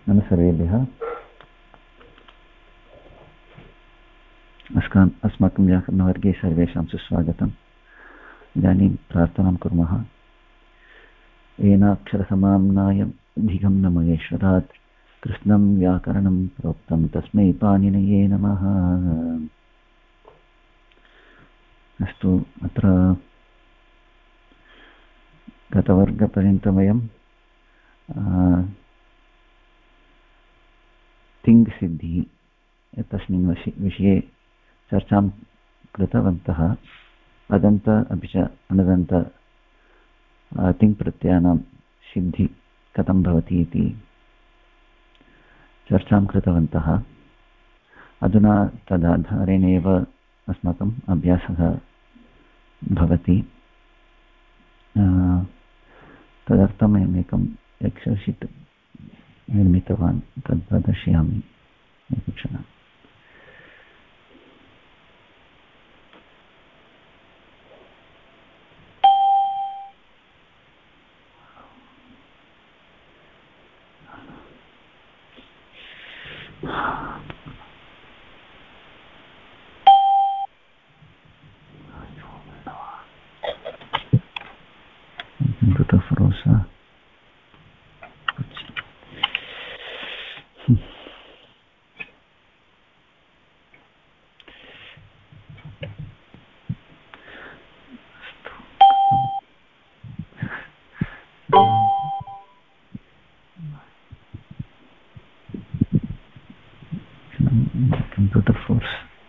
नमस्कारेभ्यः। अस्माकं व्याकरणवर्गे सर्वेषां सुस्वागतम्। इदानीं प्रार्थनां कुर्मः। येनाक्षरसमाम्नाय धिगं न महेश्वरात् कृष्णं व्याकरणं प्रोक्तं तस्मै पाणिनये नमः। अस्तु, अत्र गतवर्गपर्यन्तं वयं तिङ्-सिद्धिः तस्मिन् विषये चर्चां कृतवन्तः। अदन्त अपि च अनदन्त तिङ्प्रत्ययानां सिद्धिः कथं भवति इति चर्चां कृतवन्तः। अधुना तदाधारेणेव अस्माकम् अभ्यासः भवति। तदर्थम् अहमेकम् एक्सेल् शीट् निर्मितवान्, तद् प्रदर्शयामि एकक्षणम्। Computer force.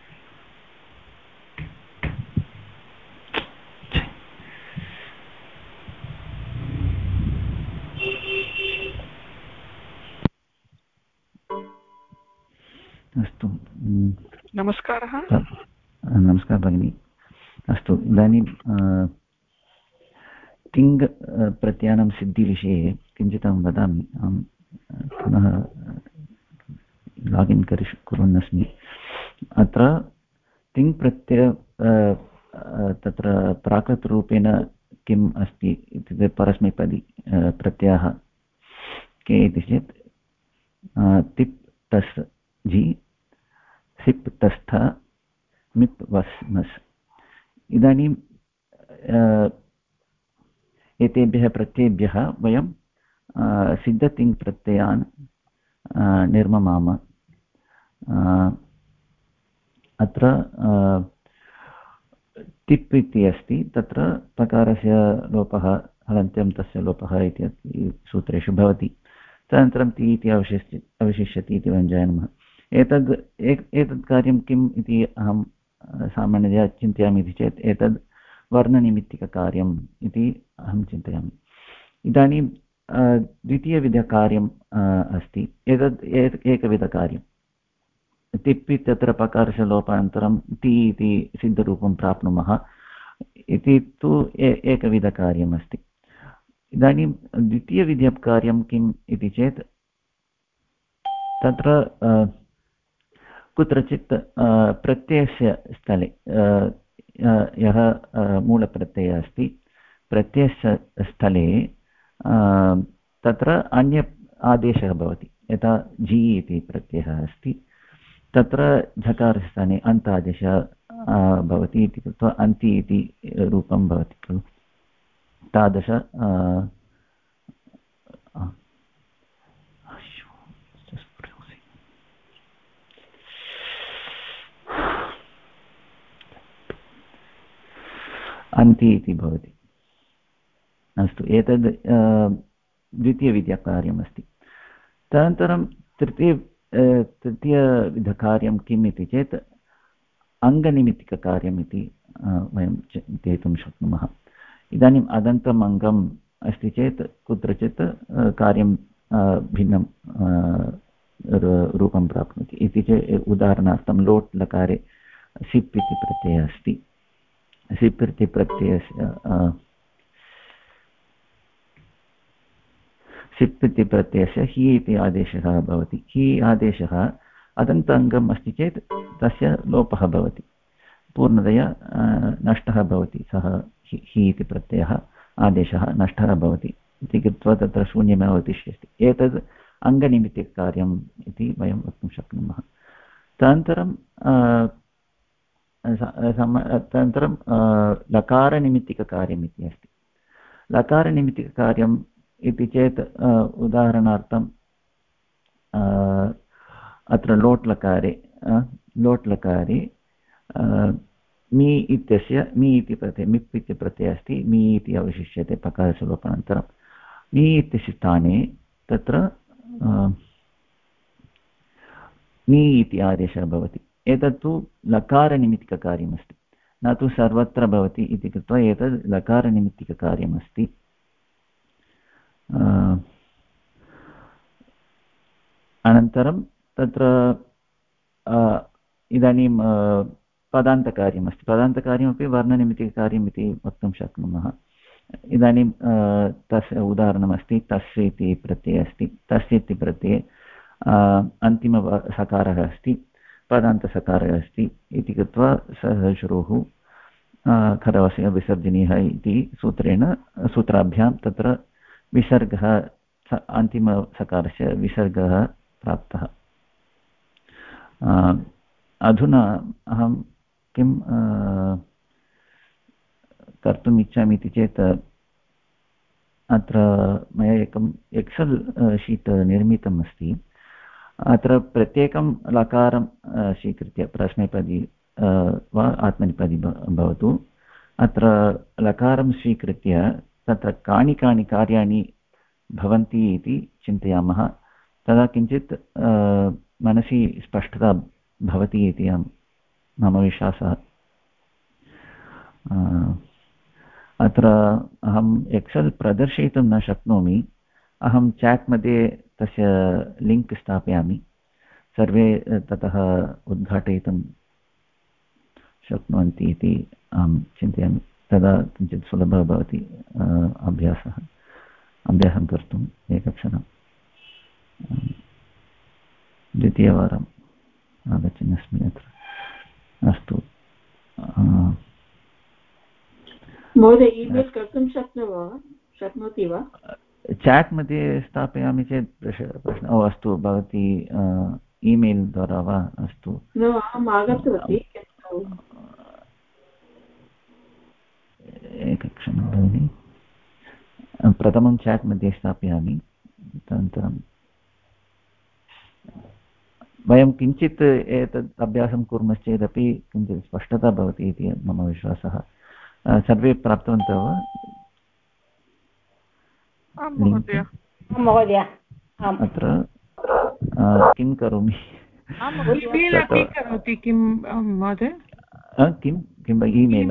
अस्तु, नमस्कारः। नमस्कारः भगिनी। अस्तु, इदानीं तिङ् प्रत्ययानां सिद्धिविषये किञ्चित् अहं वदामि। अहं पुनः लागिन् कुर्वन् अस्मि। अत्र तिङ् प्रत्यय तत्र प्राकृतरूपेण किम् अस्ति इत्युक्ते परस्मैपदी प्रत्ययः के इति चेत् तिप् तस् झि सिप् तस्थ मिप् वस् मस्। इदानीं एतेभ्यः प्रत्ययेभ्यः वयं सिद्धतिङ् प्रत्ययान् निर्ममाम। अत्र तिप् इति अस्ति, तत्र पकारस्य लोपः हलन्त्यं तस्य लोपः इति सूत्रेषु भवति। तदनन्तरं ति इति अवशिष्यति इति वयं जानीमः। एतद् कार्यं किम् इति अहं सामान्यतया चिन्तयामि इति चेत् एतद् वर्णनिमित्तिककार्यम् इति अहं चिन्तयामि। इदानीं द्वितीयविधकार्यम् अस्ति। एतद् एकविधकार्यं तिप् इत्यत्र पकारस्य लोपानन्तरं ति इति सिद्धरूपं प्राप्नुमः इति तु एकविधकार्यम् अस्ति। इदानीं द्वितीयविधकार्यं किम् इति चेत् तत्र कुत्रचित् प्रत्ययस्य स्थले यः मूलप्रत्ययः अस्ति, प्रत्ययस्य स्थले तत्र अन्य आदेशः भवति। यथा झि इति प्रत्ययः अस्ति, तत्र झकारस्य स्थाने अन्त आदेशः भवति इति कृत्वा अन्ति इति रूपं भवति खलु। तादृश अन्ति इति भवति। अस्तु, एतद् द्वितीयविधकार्यमस्ति। तदनन्तरं तृतीयविधकार्यं किम् इति चेत् अङ्गनिमित्तिककार्यम् इति वयं चिन्तयितुं शक्नुमः। इदानीम् अदन्तम् अङ्गम् अस्ति चेत् कुत्रचित् कार्यं भिन्नं रूपं प्राप्नोति इति चेत् उदाहरणार्थं लोट् लकारे सिप् इति प्रत्ययः अस्ति। सिप् इति प्रत्ययस्य सिप् इति प्रत्ययस्य हि इति आदेशः भवति। हि आदेशः अदन्त अङ्गम् अस्ति चेत् तस्य लोपः भवति, पूर्णतया नष्टः भवति। सः हि इति प्रत्ययः आदेशः नष्टः भवति इति कृत्वा तत्र शून्यमेव तिष्ठति। एतद् अङ्गनिमित्तिककार्यम् इति वयं वक्तुं शक्नुमः। तदनन्तरं लकारनिमित्तिककार्यम् इति अस्ति। लकारनिमित्तिककार्यम् इति चेत् उदाहरणार्थं अत्र लोट् लकारे मी इत्यस्य मी इति प्रत्ययः मिप् इति प्रत्ययः अस्ति, मी इति अवशिष्यते पकारस्य लोपानन्तरं। मी इत्यस्य स्थाने तत्र मी इति आदेशः भवति। एतत्तु लकारनिमित्तिककार्यमस्ति, न तु सर्वत्र भवति इति कृत्वा एतद् लकारनिमित्तिककार्यमस्ति। अनन्तरं तत्र इदानीं पदान्तकार्यमस्ति। पदान्तकार्यमपि वर्णनिमित्तिककार्यम् इति वक्तुं शक्नुमः। इदानीं तस्य उदाहरणमस्ति, तस्य इति प्रत्ययः अस्ति। तस्य इति प्रत्यये अन्तिमसकारः अस्ति, पदान्तसकारः अस्ति इति कृत्वा सः शुरुः खरवस्य विसर्जनीयः इति सूत्राभ्यां तत्र विसर्गः, अन्तिमसकारस्य विसर्गः प्राप्तः। अधुना अहं किं कर्तुम् इच्छामि इति चेत् अत्र मया एकम् एक्सेल् शीट् निर्मितम् अस्ति। अत्र प्रत्येकं लकारं स्वीकृत्य प्रश्नेपदी वा आत्मनेपदी भवतु, अत्र लकारं स्वीकृत्य तत्र कानि कानि कार्याणि भवन्ति इति चिन्तयामः। तदा किञ्चित् मनसि स्पष्टता भवति इति मम विश्वासः। अत्र अहम् एक्सेल् प्रदर्शयितुं न शक्नोमि, अहं चाट् मध्ये तस्य लिङ्क् स्थापयामि, सर्वे ततः उद्घाटयितुं शक्नुवन्ति इति अहं चिन्तयामि। तदा किञ्चित् सुलभः भवति अभ्यासं कर्तुम्। एकक्षणं, द्वितीयवारम् आगच्छन् अस्मि अत्र। अस्तु, महोदय ईमेल् कर्तुं शक्नोति वा? चाट् मध्ये स्थापयामि चेत् प्रश्नः। ओ अस्तु, भवती ईमेल् द्वारा वा? अस्तु, अहम् आगतवती। एकक्षणं भगिनि, प्रथमं चाट् मध्ये स्थापयामि, तदनन्तरं वयं किञ्चित् एतत् अभ्यासं कुर्मश्चेदपि किञ्चित् स्पष्टता भवति इति मम विश्वासः। सर्वे प्राप्तवन्तः वा? महोदय अत्र किं करोमि? किं ईमेल्?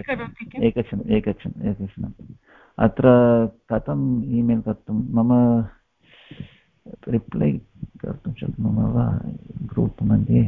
एकक्षणम्। अत्र कथम् ईमेल् कर्तुं, मम रिप्लै कर्तुं शक्नुमः वा ग्रूप् मध्ये?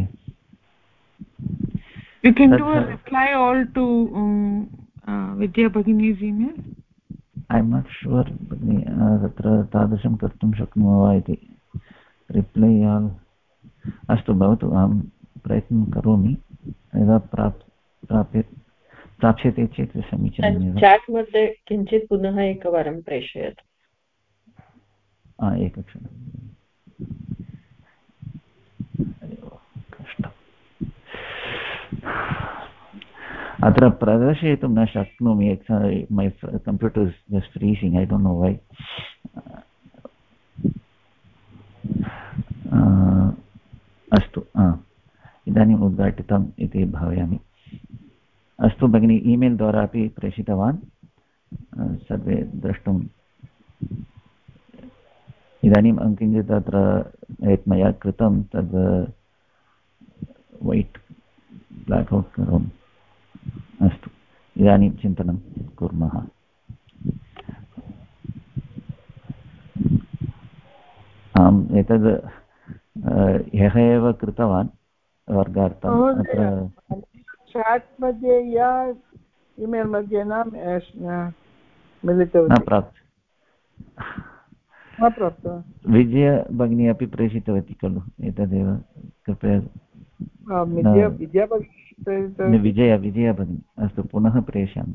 You can do a reply all to Vidya Bhagini's email. I'm not sure भगिनि, तत्र तादृशं कर्तुं शक्नुमः वा इति। रिप्लै आल्, अस्तु भवतु, अहं प्रयत्नं करोमि। यदा प्राप्स्यते चेत् समीचीनमेव। चाट् मध्ये किञ्चित् पुनः एकवारं प्रेषयतु। एकक्षणं, कष्टम्। अत्र प्रदर्शयितुं न शक्नोमि, my computer is just freezing, I don't know why. अस्तु, इदानीम् उद्घाटितम् इति भावयामि। अस्तु भगिनि, ईमेल् द्वारा अपि प्रेषितवान्, सर्वे द्रष्टुम्। इदानीम् अहं किञ्चित् अत्र यत् मया कृतं तद् वैट् ब्लाक् औट् करोमि। अस्तु, इदानीं चिन्तनं कुर्मः। अहम् एतद् ह्यः एव कृतवान् वर्गार्थम्। अत्र चाट् मध्ये या ईमेल् मध्ये न मिलितवती, न प्राप्तः। विजय भगिनी अपि प्रेषितवती खलु, एतदेव कृपया। विजया भगिनी, अस्तु, पुनः प्रेषयामि।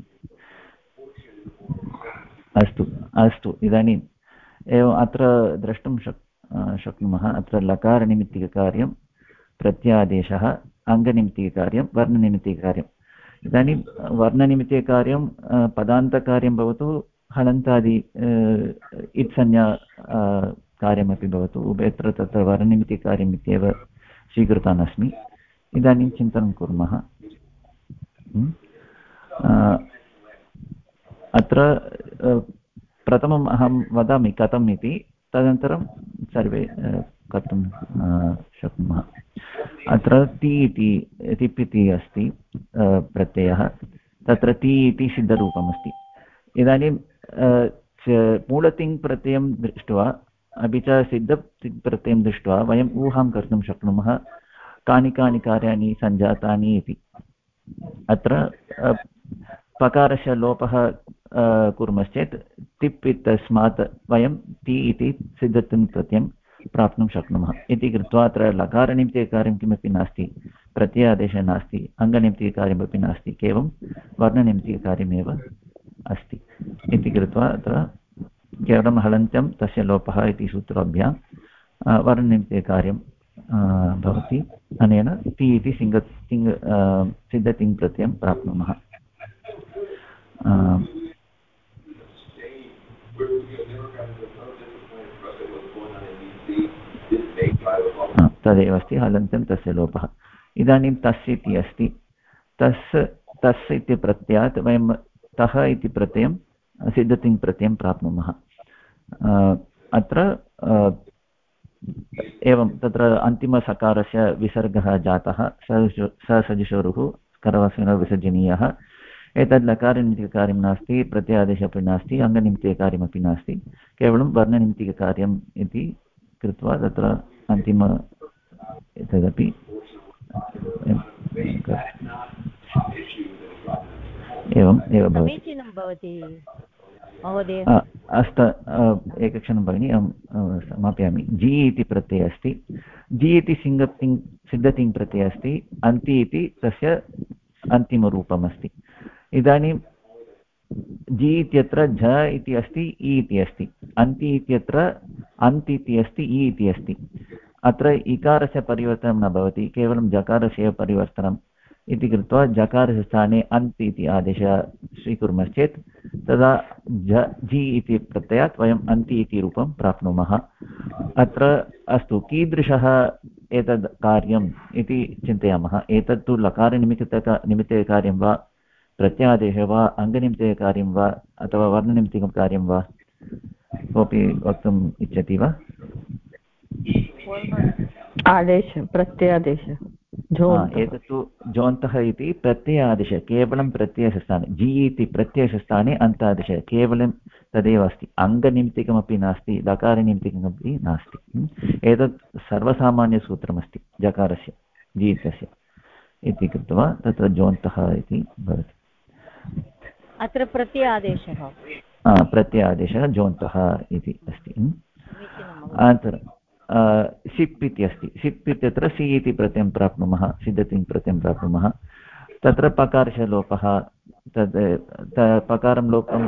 अस्तु, इदानीम् एवम् अत्र द्रष्टुं शक्नुमः अत्र लकारनिमित्तिककार्यं प्रत्यादेशः अङ्गनिमित्तिककार्यं वर्णनिमित्तिककार्यम् इदानीं वर्णनिमित्तिककार्यं पदान्तकार्यं भवतु हलन्तादि इत्संज्ञा कार्यमपि भवतु उभयत्र तत्र वर्णनिमित्तिककार्यम् इत्येव स्वीकृतवान् अस्मि इदानीं चिन्तनं कुर्मः अत्र प्रथमम् अहं वदामि कथम् इति तदनन्तरं सर्वे कर्तुं शक्नुमः अत्र ति इति तिप् इति अस्ति प्रत्ययः तत्र ति इति सिद्धरूपमस्ति इदानीं मूलतिङ् प्रत्ययं दृष्ट्वा अपि च सिद्धतिङ् प्रत्ययं दृष्ट्वा वयम् ऊहां कर्तुं शक्नुमः कानि कानि कार्याणि सञ्जातानि इति अत्र पकारस्य लोपः कुर्मश्चेत् तिप् इत्यस्मात् वयं ति इति सिद्धतिङ् प्रत्ययं प्राप्तुं शक्नुमः इति कृत्वा अत्र लकारनिमित्तिककार्यं किमपि नास्ति प्रत्ययादेशः नास्ति अङ्गनिमित्तिककार्यमपि नास्ति केवलं वर्णनिमित्तिककार्यमेव अस्ति इति कृत्वा अत्र केवलं हलन्त्यं तस्य लोपः इति सूत्राभ्यां वर्णनिमित्तिककार्यं भवति अनेन ति इति सिद्धतिङ् प्रत्ययं प्राप्नुमः तदेव अस्ति हलन्त्यं तस्य लोपः इदानीं तस् इति अस्ति तस् इति प्रत्ययात् वयं तः इति प्रत्ययं सिद्धतिङ् प्रत्ययं प्राप्नुमः अत्र एवं तत्र अन्तिमसकारस्य विसर्गः जातः ससजुषोरुः करवस्मिनः विसर्जनीयः एतद् लकारनिमित्तिककार्यं नास्ति प्रत्ययादेशः अपि नास्ति अङ्गनिमित्तिककार्यमपि नास्ति केवलं वर्णनिमित्तिककार्यम् इति कृत्वा तत्र अन्तिम एतदपि एवम् एव भवति अस्त एकक्षणं भगिनि अहं समापयामि जि इति प्रत्ययः अस्ति जि इति सिद्धतिङ् प्रत्ययः अस्ति अन्ति इति तस्य अन्तिमरूपमस्ति इदानीं जि इत्यत्र झ इति अस्ति इ इति अस्ति अन्ति इत्यत्र अन्त् इति अस्ति इ इति अस्ति अत्र इकारस्य परिवर्तनं न भवति केवलं जकारस्य परिवर्तनम् इति कृत्वा जकारस्य स्थाने अन्त् इति आदेशः स्वीकुर्मश्चेत् तदा जि इति प्रत्ययात् वयम् अन्ति इति रूपं प्राप्नुमः अत्र अस्तु कीदृशः एतद् कार्यम् इति चिन्तयामः एतत् तु लकारनिमित्तिककार्यं वा प्रत्यादेशः वा अङ्गनिमित्तिककार्यं वा अथवा वर्णनिमित्तिककार्यं वा कोऽपि वक्तुम् इच्छति वा आदेश प्रत्ययादेश एतत्तु जोन्तः इति प्रत्ययादेशः केवलं प्रत्ययस्य स्थाने जि इति प्रत्ययस्य स्थाने अन्तादेशः केवलं तदेव अस्ति अङ्गनिमित्तिकमपि नास्ति लकारनिमित्तिकमपि नास्ति एतत् सर्वसामान्यसूत्रमस्ति जकारस्य जि इत्यस्य इति कृत्वा तत्र जोन्तः इति भवति अत्र प्रत्ययादेशः जोन्तः इति अस्ति अनन्तरं सिप् इति अस्ति सिप् इत्यत्र सि इति प्रत्ययं प्राप्नुमः सिद्धतिङ् प्रत्ययं प्राप्नुमः तत्र पकारस्य लोपः तद् पकारं लोपं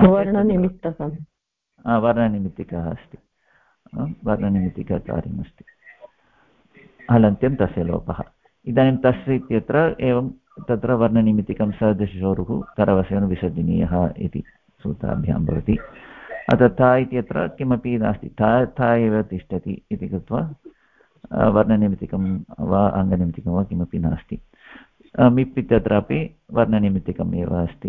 वर्णनिमित्तिकः अस्ति वर्णनिमित्तिककार्यमस्ति हलन्त्यं तस्य लोपः इदानीं तस्य इत्यत्र एवं तत्र वर्णनिमित्तिकं सदृशोरुः करवसेन विसर्जनीयः इति सूत्राभ्यां भवति अतः था इत्यत्र किमपि नास्ति था एव तिष्ठति इति कृत्वा वर्णनिमित्तिकं वा अङ्गनिमित्तिकं वा किमपि नास्ति मिप् इत्यत्रापि वर्णनिमित्तिकम् एव अस्ति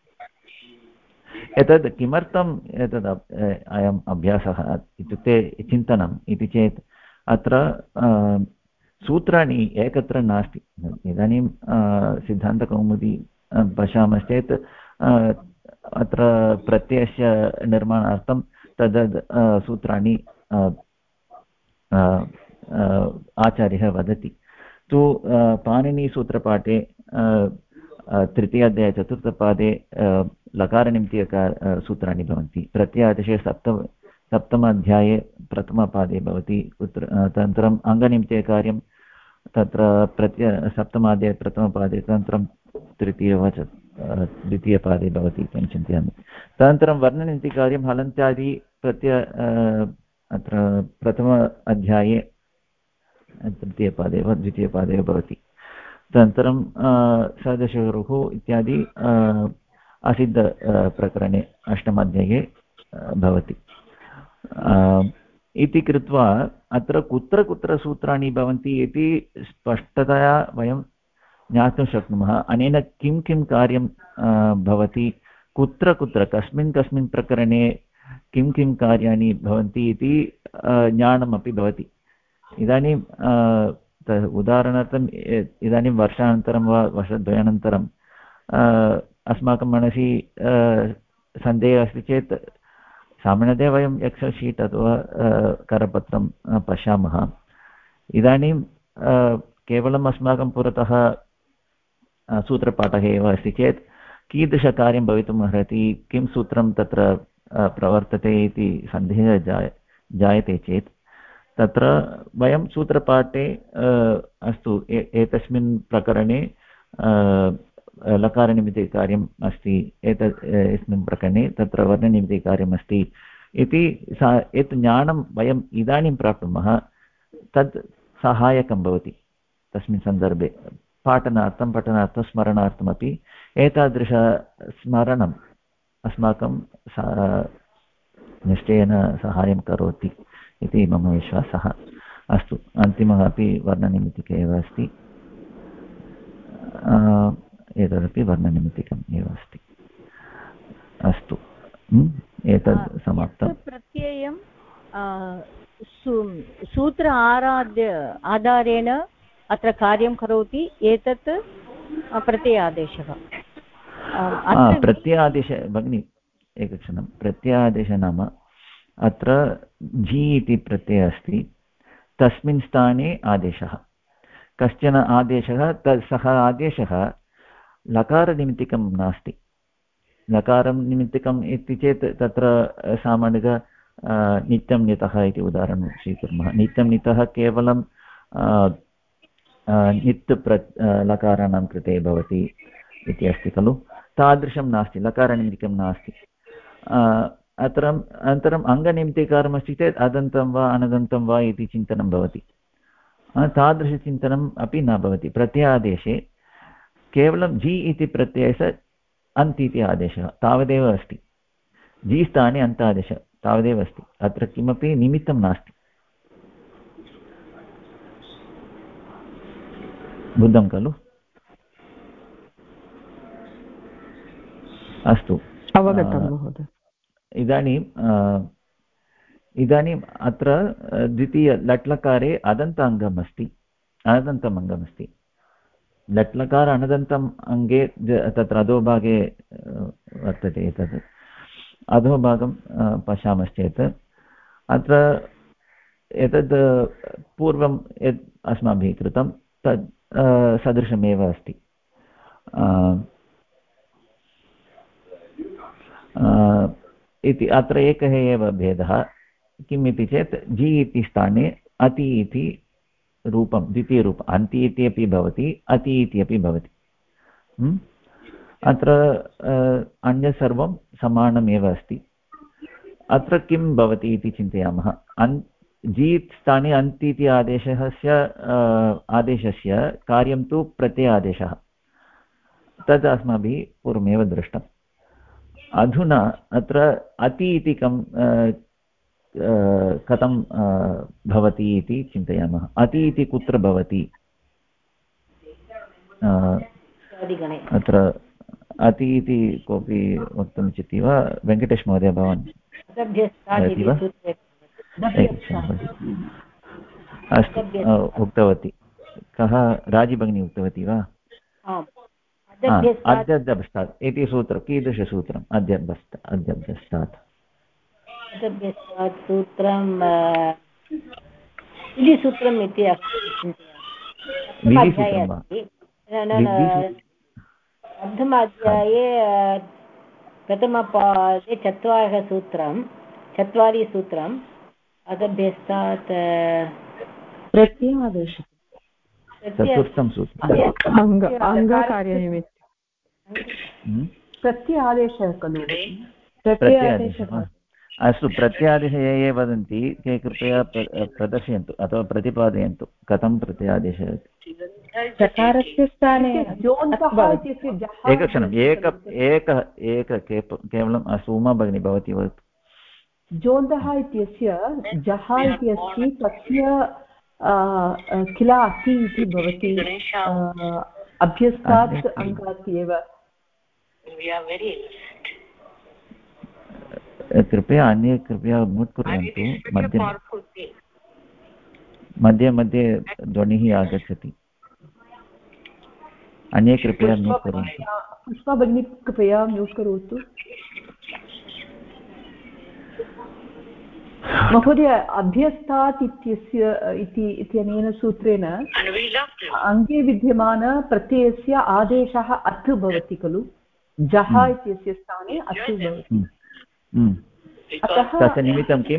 एतद् किमर्थम् एतद् अयम् अभ्यासः इत्युक्ते चिन्तनम् इति चेत् अत्र सूत्राणि एकत्र नास्ति इदानीं सिद्धान्तकौमुदी पश्यामश्चेत् अत्र प्रत्ययस्य निर्माणार्थं तद् सूत्राणि आचार्यः वदति तु पाणिनीसूत्रपाठे तृतीयाध्याये चतुर्थपादे लकारनिमित्तिकसूत्राणि भवन्ति प्रत्ययादेशे सप्तमाध्याये प्रथमपादे भवति तदनन्तरम् अङ्गनिमित्तिककार्यं तत्र सप्तमाध्याये प्रथमपादे तदनन्तरं द्वितीयपादे भवति इति चिन्तयामि तदनन्तरं वर्णनिमित्तिककार्यं हलन्त्यादि अत्र प्रथम अध्याये तृतीयपादे वा द्वितीयपादे भवति। तदनन्तरं सदशगुरुः इत्यादि असिद्ध प्रकरणे अष्टमाध्याये भवति। इति कृत्वा अत्र कुत्र कुत्र सूत्राणि भवन्ति इति स्पष्टतया वयं ज्ञातुं शक्नुमः। अनेन किं किं कार्यं भवति, कुत्र कुत्र कस्मिन् प्रकरणे किं किं कार्याणि भवन्ति इति ज्ञानमपि भवति। इदानीं उदाहरणार्थम् इदानीं वर्षानन्तरं वा वर्षद्वयानन्तरं अस्माकं मनसि सन्देहः अस्ति चेत् सामान्यतया वयम् एक्सेल् शीट् अथवा करपत्रं पश्यामः। इदानीं केवलम् अस्माकं पुरतः सूत्रपाठः एव अस्ति चेत् कीदृशकार्यं भवितुम् अर्हति, किं सूत्रं तत्र प्रवर्तते इति सन्देहः जायते चेत् तत्र वयं सूत्रपाठे अस्तु एतस्मिन् प्रकरणे लकारनिमित्तिकार्यम् अस्ति, एतस्मिन् प्रकरणे तत्र वर्णनिमित्तिकार्यम् अस्ति इति यत् ज्ञानं वयम् इदानीं प्राप्नुमः तत् सहायकं भवति तस्मिन् सन्दर्भे पठनार्थं स्मरणार्थमपि एतादृशस्मरणम् अस्माकं निश्चयेन सहायं करोति इति मम विश्वासः। अस्तु, अन्तिमः अपि वर्णनिमित्तिकः एव अस्ति, एतदपि वर्णनिमित्तिकम् एव अस्ति। अस्तु, एतद् समाप्तं। प्रत्ययं सूत्र आधारेण अत्र कार्यं करोति, एतत् प्रत्ययादेशः। प्रत्ययादेशः भगिनि एकक्षणं, प्रत्ययादेशः नाम अत्र झि इति प्रत्ययः अस्ति, तस्मिन् स्थाने आदेशः, कश्चन आदेशः, सः आदेशः लकारनिमित्तिकं नास्ति। लकारं निमित्तिकम् इति चेत् तत्र सामान्यतः नित्यं नितः इति उदाहरणं स्वीकुर्मः। नित्यं नितः केवलं नित् लकाराणां कृते भवति इति अस्ति खलु, तादृशं नास्ति, लकारनिमित्तिकं नास्ति। अनन्तरम् अङ्गनिमित्तिकारमस्ति चेत् अदन्तं वा अनदन्तं वा इति चिन्तनं भवति। तादृशचिन्तनम् अपि न भवति। प्रत्ययादेशे केवलं झि इति प्रत्ययस्य अन्त् इति आदेशः तावदेव अस्ति, झि स्थाने अन्तादेशः तावदेव अस्ति, अत्र किमपि निमित्तं नास्ति। बुद्धं खलु? अस्तु, अवगतं महोदय। इदानीम् अत्र द्वितीय लट्लकारे अदन्ताङ्गम् अस्ति, अनदन्तम् अङ्गमस्ति। लट्लकार अनदन्तम् अङ्गे तत्र अधोभागे वर्तते। एतत् अधोभागं पश्यामश्चेत् अत्र एतद् पूर्वं यत् अस्माभिः कृतं तद् सदृशमेव अस्ति। इति अत्र एकः एव भेदः किम् इति चेत् झि इति स्थाने अति इति रूपं, द्वितीयरूपम्, अन्ति इति अपि भवति, अति इति अपि भवति। अत्र अन्यत् सर्वं समानमेव अस्ति। अत्र किं भवति इति चिन्तयामः। झि स्थाने अन्ति इति आदेशस्य कार्यं तु प्रत्ययादेशः, तद् अस्माभिः पूर्वमेव दृष्टम्। अधुना अत्र अति इति कथं भवति इति चिन्तयामः। अति इति कुत्र भवति? अत्र अति इति कोऽपि वक्तुम् इच्छति वा? वेङ्कटेश महोदय, भवान् वदति वा? अस्तु, उक्तवती। कः? राजी भगिनी उक्तवती वा? अद्यभ्यस्तात् इति सूत्रं, कीदृशसूत्रम्? अद्यभ्यस्तात् सूत्रं विधिसूत्रम् इति प्रथमाध्याये प्रथमपादे चत्वारि सूत्रम् अदभ्यस्तात् प्रत्ययादेशः चतुर्थं सूत्रम् अङ्गकार्यनिमित्तं प्रत्यादेशः खलु? प्रत्यादेशः अस्तु प्रत्यादेशे ये ये वदन्ति ते कृपया प्रदर्शयन्तु अथवा प्रतिपादयन्तु कथं प्रत्यादेशः। चकारस्य स्थाने एकक्षणम् केवलम् अस्तु उमा भगिनी भवती वदतु। जोन्तः इत्यस्य जः इति अस्ति तस्य किला अति इति भवति अभ्यस्तात् अङ्गात् एव। कृपया अन्ये कृपया म्यूट् कुर्वन्तु मध्ये मध्ये ध्वनिः आगच्छति अन्ये कृपया म्यूट् कुर्वन्तु। पुष्पा भगिनी कृपया म्यूट् करोतु। महोदय अभ्यस्तात् इत्यनेन सूत्रेण अङ्गे विद्यमानप्रत्ययस्य आदेशः अत् भवति खलु जः इत्यस्य स्थाने अत् भवति। तस्य निमित्तं किं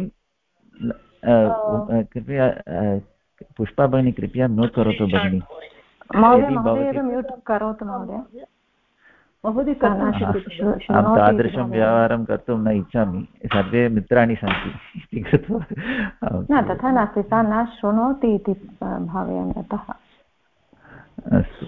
कृपया पुष्पा भगिनी कृपया म्यूट् करोतु भगिनी। महोदय तादृशं व्यवहारं कर्तुं न इच्छामि सर्वे मित्राणि सन्ति इति कृत्वा न तथा नास्ति सा न शृणोति इति भावयामि अतः। अस्तु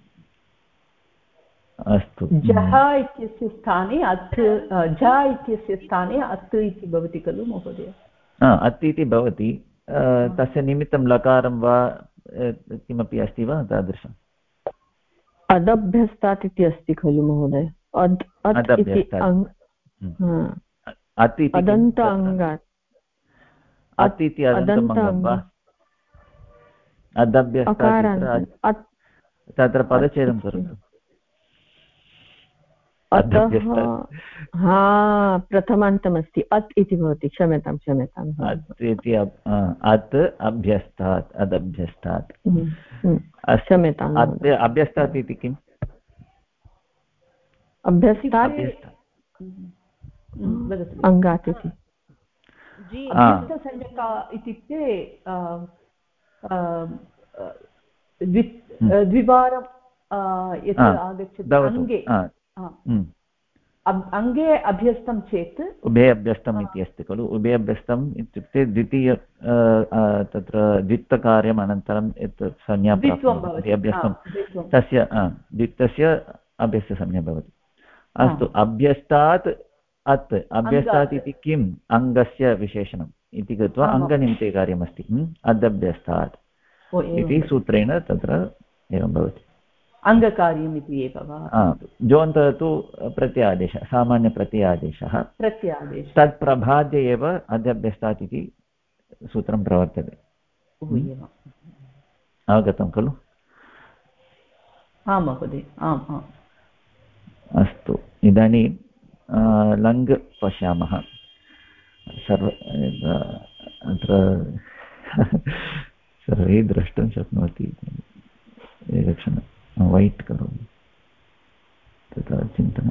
अस्तु जः इत्यस्य स्थाने अत् झ इत्यस्य स्थाने अत् इति भवति खलु महोदय। अत् इति भवति तस्य निमित्तं लकारं वा किमपि अस्ति वा तादृशम्। अदभ्यस्तात् इति अस्ति खलु महोदय अदन्त अङ्गात् अत् इति अदन्तमङ्गं वा अदभ्यस्तात् तत्र पदच्छेदं करोतु। प्रथमान्तमस्ति अत् इति भवति क्षम्यतां अत् अभ्यस्तात् अदभ्यस्तात् क्षम्यताम् अभ्यस्तात् इति किम् अभ्यस्तात् अङ्गात् इति अभ्यस्तसंज्ञका इत्युक्ते द्विवारं यत् आगच्छति अङ्गे अङ्गे अभ्यस्तं चेत् उभे अभ्यस्तम् इति अस्ति खलु। उभे अभ्यस्तम् इत्युक्ते द्वितीय तत्र द्वित्वकार्यम् अनन्तरं यत् संज्ञा प्राप्नोति अभ्यस्तं तस्य द्वित्वस्य अभ्यस्तसंज्ञा भवति। अस्तु अभ्यस्तात् अत् अभ्यस्तात् इति किम् अङ्गस्य विशेषणम् इति कृत्वा अङ्गनिमित्ते कार्यमस्ति अदभ्यस्तात् इति सूत्रेण तत्र एवं भवति अङ्गकार्यम् इति एव वा। जोन्तः तु प्रत्यादेशः सामान्यप्रत्यादेशः तत् प्रभाद्य एव अदभ्यस्तात् इति सूत्रं प्रवर्तते। अवगतं खलु। आम् महोदय आम् आम्। अस्तु इदानीं लङ् पश्यामः। अत्र सर्वे द्रष्टुं शक्नोति। एकक्षणं वैट् करोमि तथा चिन्तनं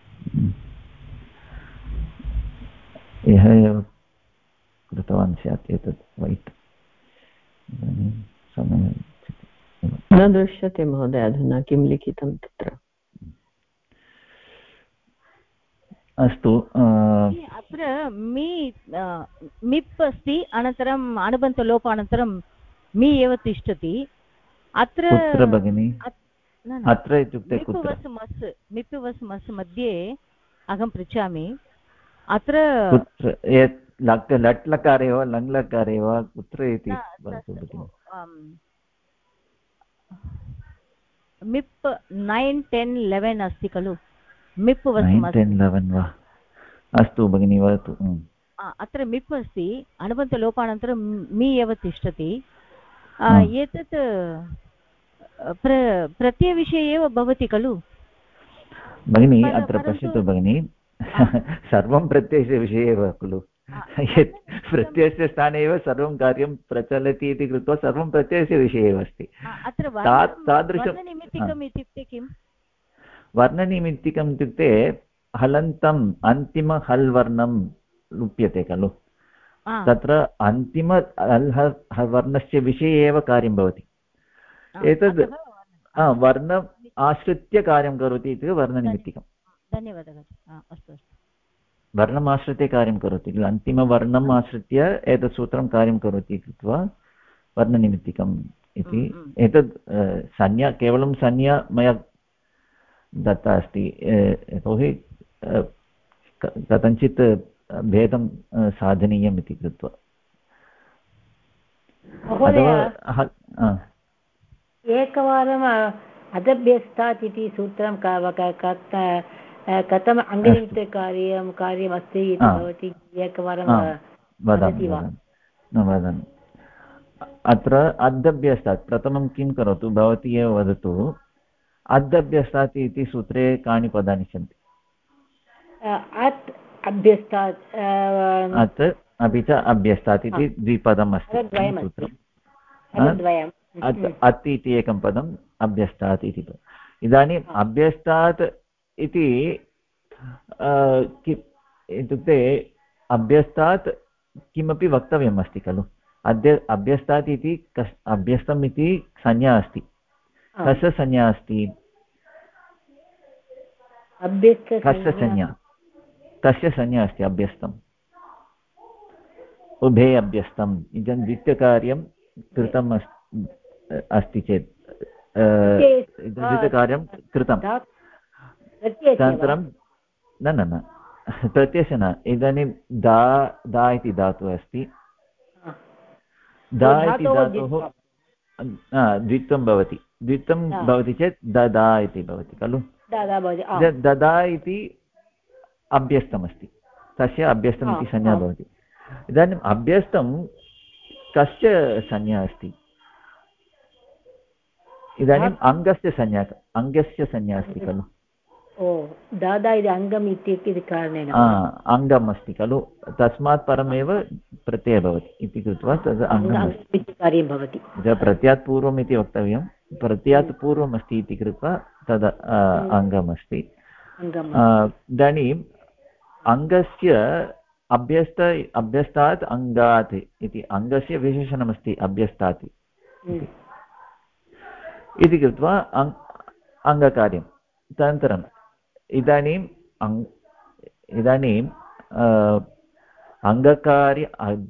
यः एव कृतवान् स्यात् एतत् वैट् इदानीं समयः न दृश्यते महोदय अधुना किं लिखितं तत्र। अस्तु अत्र मिप् अस्ति अनन्तरम् अनुबन्तलोपानन्तरं मि एव तिष्ठति अत्र कुत्र भगिनि अत्र इत्युक्ते मिप् वस् मस् मध्ये अहं पृच्छामि अत्र लट् लकारे वा लङ् लकारे वा कुत्र इति मिप् 9, 10, 11 अस्ति खलु मिप् वस् 10, 11 वा अस्तु भगिनी वदतु। अत्र मिप् अस्ति अनुबन्तलोपानन्तरं मि एव तिष्ठति एतत् प्रत्ययविषये एव भवति खलु भगिनी अत्र पश्यतु भगिनी सर्वं प्रत्ययस्य विषये एव खलु यत् प्रत्ययस्य स्थाने एव सर्वं कार्यं प्रचलति इति कृत्वा सर्वं प्रत्ययस्य विषये एव अस्ति। तादृशं वर्णनिमित्तिकम् इत्युक्ते किम् वर्णनिमित्तिकम् इत्युक्ते हलन्तम् अन्तिम हल् वर्णं लुप्यते खलु तत्र अन्तिम हल् वर्णस्य विषये एव कार्यं भवति। एतद् वर्णम् आश्रित्य कार्यं करोति इति वर्णनिमित्तिकम्। धन्यवादः। अस्तु अस्तु वर्णम् आश्रित्य कार्यं करोति किल अन्तिमवर्णम् आश्रित्य एतत् सूत्रं कार्यं करोति कृत्वा वर्णनिमित्तिकम् इति एतद् संज्ञा केवलं संज्ञा मया दत्ता अस्ति यतोहि कथञ्चित् भेदं साधनीयम् इति कृत्वा एकवारम् अदभ्यस्तात् इति सूत्रं कथम् कार्यमस्ति इति भवती एकवारं वदति वा? वदामि अत्र अदभ्यस्तात् प्रथमं किं करोतु भवती एव वदतु अदभ्यस्तात् इति सूत्रे कानि पदानि सन्ति? अत् अभ्यस्तात् अत् अपि च अभ्यस्तात् इति द्विपदम् अस्ति सूत्रम् अत् इति एकं पदम् अभ्यस्तात् इति पदम् इदानीम् अभ्यस्तात् इति इत्युक्ते अभ्यस्तात् किमपि वक्तव्यम् अस्ति खलु अभ्यस्तात् इति अभ्यस्तम् इति संज्ञा अस्ति कस्य संज्ञा अस्ति कस्य संज्ञा अस्ति अभ्यस्तम् उभे अभ्यस्तम् इदं द्वितीयकार्यं कृतम् अस्ति चेत् द्वितीयकार्यं कृतं तदनन्तरं न प्रत्ययस्य न इदानीं दा इति धातुः अस्ति दा इति धातोः द्वित्वं भवति द्वित्वं भवति चेत् ददा इति भवति खलु ददा इति अभ्यस्तमस्ति तस्य अभ्यस्तम् इति संज्ञा भवति इदानीम् अभ्यस्तं कस्य संज्ञा अस्ति इदानीम् अङ्गस्य संज्ञा अस्ति खलु दादा इति अङ्गम् इति कारणेन अङ्गम् अस्ति खलु तस्मात् परमेव प्रत्ययः भवति इति कृत्वा तद् कार्यं भवति प्रत्ययात् पूर्वम् इति वक्तव्यं प्रत्ययात् पूर्वम् अस्ति इति कृत्वा तद् अङ्गमस्ति इदानीम् अङ्गस्य अभ्यस्तात् अङ्गात् इति अङ्गस्य विशेषणमस्ति अभ्यस्तात् इति कृत्वा अङ्गकार्यं तदनन्तरम् इदानीम् अङ्गकार्य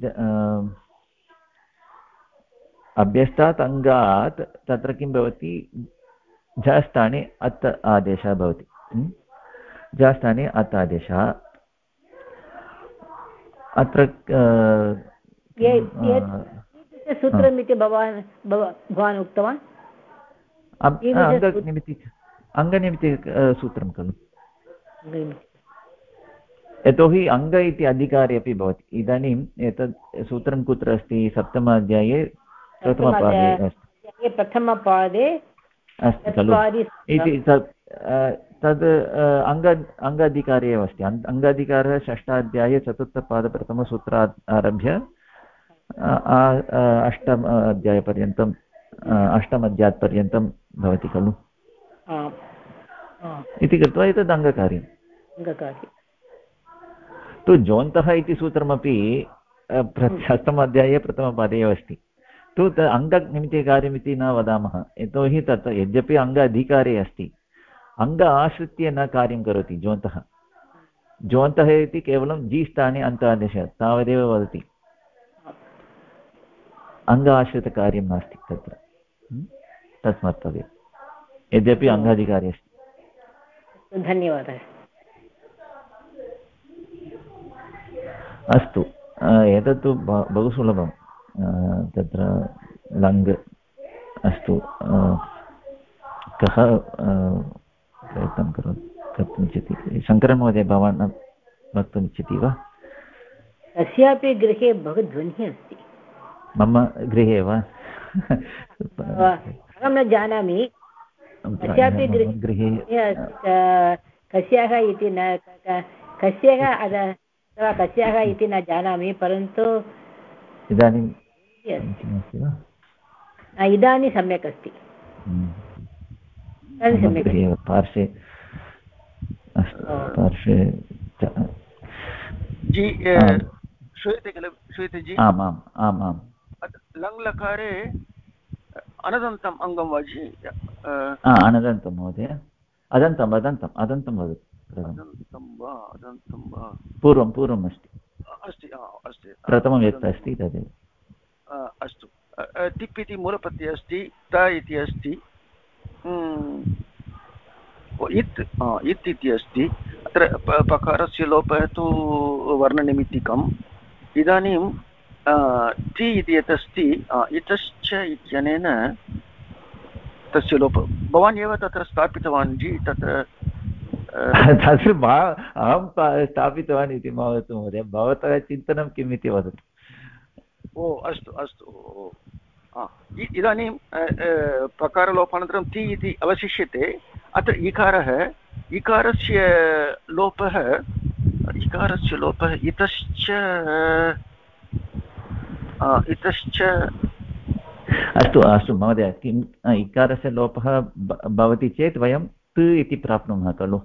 अभ्यस्तात् अङ्गात् तत्र किं भवति झस्थाने अत् आदेशः भवति झस्थाने अत् आदेशः अत्र सूत्रमिति भवान् उक्तवान् अङ्गनिमित्तिकसूत्रं खलु यतोहि अङ्ग इति अधिकारी अपि भवति इदानीम् एतत् सूत्रं कुत्र अस्ति सप्तमाध्याये प्रथमपादे अस्ति खलु इति तद् अङ्गाधिकारी एव अस्ति अङ्गाधिकारः षष्ठाध्याये चतुर्थपादप्रथमसूत्रात् आरभ्य अष्टमध्यायपर्यन्तं पर्यन्तं भवति खलु इति कृत्वा एतद् अङ्गकार्यं तु जोन्तः इति सूत्रमपि षष्ठमाध्याये प्रथमपादे एव अस्ति तु अङ्गनिमित्तकार्यमिति न वदामः यतोहि तत् यद्यपि अङ्ग अधिकारे अस्ति अङ्ग आश्रित्य न कार्यं करोति जोन्तः इति केवलं जी स्थाने अन्तादेशः तावदेव वदति अङ्ग आश्रितकार्यं नास्ति तत्र तस्मात् तदेव यद्यपि अङ्गाधिकारी अस्ति धन्यवादः अस्तु एतत्तु बहु सुलभं तत्र लङ् अस्तु कः प्रयत्नं कर्तुमिच्छति शङ्करमहोदय भवान् वक्तुमिच्छति वा कस्यापि गृहे बहु ध्वनिः अस्ति मम गृहे वा अहं न जानामि कस्यापि गृहे कस्याः इति न कस्याः इति न जानामि परन्तु इदानीं इदानीं सम्यक् अस्ति पार्श्वे पार्श्वे जी श्रूयते खलु श्रूयते जी आम् आम् आम् आम् लङ् लकारे अनदन्तम् अङ्गं वा जी अनदन्तं महोदय अदन्तं वदतु अदन्तं वा अदन्तं वा पूर्वम् अस्ति अस्ति अस्ति प्रथमव्यक्त अस्ति तदेव अस्तु तिप् इति मूलप्रत्ययः अस्ति त इति अस्ति इत् इति अस्ति अत्र पकारस्य लोपः तु वर्णनिमित्तिकम् इदानीं ति इति यत् अस्ति इतश्च इत्यनेन तस्य लोपः भवान् एव तत्र स्थापितवान् जि तत्र तत्र अहं स्थापितवान् इति मा वदतु महोदय भवतः चिन्तनं किम् इति वदतु ओ अस्तु अस्तु इदानीं पकारलोपानन्तरं ति इति अवशिष्यते अत्र इकारस्य लोपः इतश्च अस्तु अस्तु महोदय किम् इकारस्य लोपः भवति चेत् वयं त् इति प्राप्नुमः खलु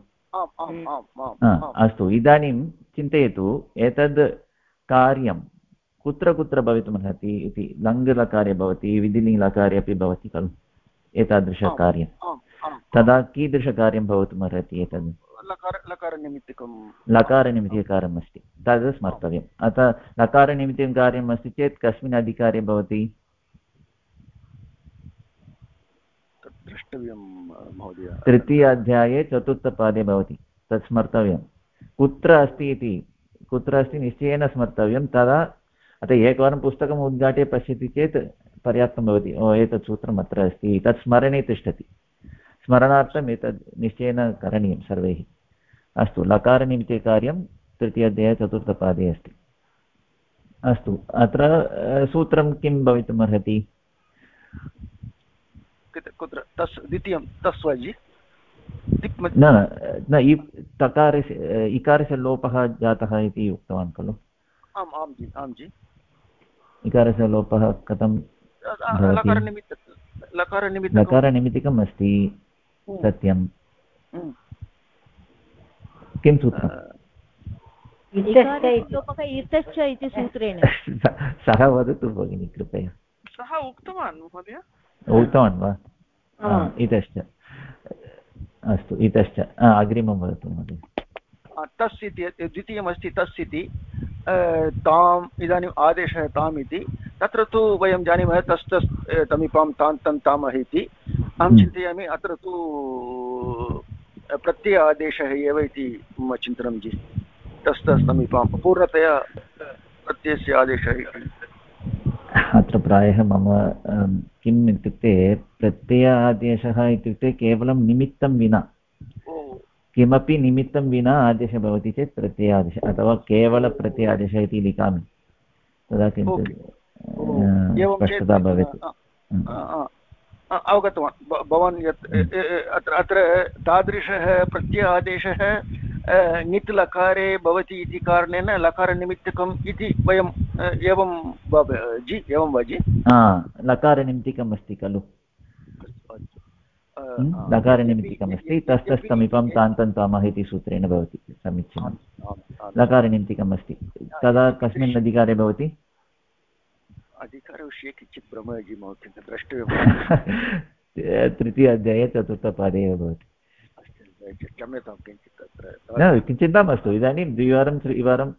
अस्तु इदानीं चिन्तयतु एतद् कार्यं कुत्र कुत्र भवितुमर्हति इति लङ्लकारे भवति विधिलिङ्लकारे अपि भवति खलु एतादृशकार्यं तदा कीदृशकार्यं भवितुमर्हति एतद् लकारनिमित्तिककारम् अस्ति तद् स्मर्तव्यम् अतः लकारनिमित्तिकं कार्यम् अस्ति चेत् कस्मिन् अधिकारे भवति द्रष्टव्यं महोदय तृतीय अध्याये चतुर्थपादे भवति तत् स्मर्तव्यं कुत्र अस्ति निश्चयेन स्मर्तव्यं तदा अतः एकवारं पुस्तकम् उद्घाट्य पश्यति चेत् पर्याप्तं भवति ओ एतत् सूत्रम् अत्र अस्ति तत् स्मरणे तिष्ठति स्मरणार्थम् एतद् निश्चयेन करणीयं सर्वैः अस्तु लकारनिमित्तकार्यं तृतीय अध्याये चतुर्थपादे अस्ति अस्तु अत्र सूत्रं किं भवितुमर्हति कुत्र तस् द्वितीयं तस्वजि न तकारस्य इकारस्य लोपः जातः इति उक्तवान् खलु आं जि इकारस्य लोपः कथं लकारनिमित्तिकम् अस्ति सत्यं किं सूत्रम् इतश्च इति सूत्रेण सः वदतु भगिनि कृपया सः उक्तवान् महोदय उक्तवान् वा इतश्च अस्तु इतश्च अग्रिमं वदतु महोदय तस् इति द्वितीयमस्ति तस् इति ताम् इदानीम् आदेशः ताम् इति तत्र तु वयं जानीमः तस् तस् तमिपां तान् तन् तामः इति अहं चिन्तयामि अत्र तु प्रत्यय आदेशः एव इति मम चिन्तनं जि तस् तस् तमिपां पूर्णतया प्रत्ययस्य आदेशः इति अत्र प्रायः मम किम् इत्युक्ते प्रत्यय आदेशः इत्युक्ते केवलं निमित्तं विना किमपि निमित्तं विना आदेशः भवति चेत् प्रत्ययादेशः अथवा केवलप्रत्ययादेशः इति लिखामि तदा किञ्चित् स्पष्टता भवेत् अवगतवान् भवान् यत् अत्र तादृशः प्रत्ययादेशः ङित् लकारे भवति इति कारणेन लकारनिमित्तकम् इति वयम् एवं एवं वा जि लकारनिमित्तकम् अस्ति खलु लकारनिमित्तकमस्ति तस्तमिपं तान्तन्तामः इति सूत्रेण भवति समीचीनं लकारनिमित्तकम् अस्ति तदा कस्मिन् अधिकारे भवति अधिकारविषये किञ्चित् भ्रमः जि मम किञ्चित् द्रष्टव्यं तृतीय अध्याये चतुर्थपादे एव भवति क्षम्यतां किञ्चित् तत्र न चिन्ता मास्तु इदानीं द्विवारं त्रिवारं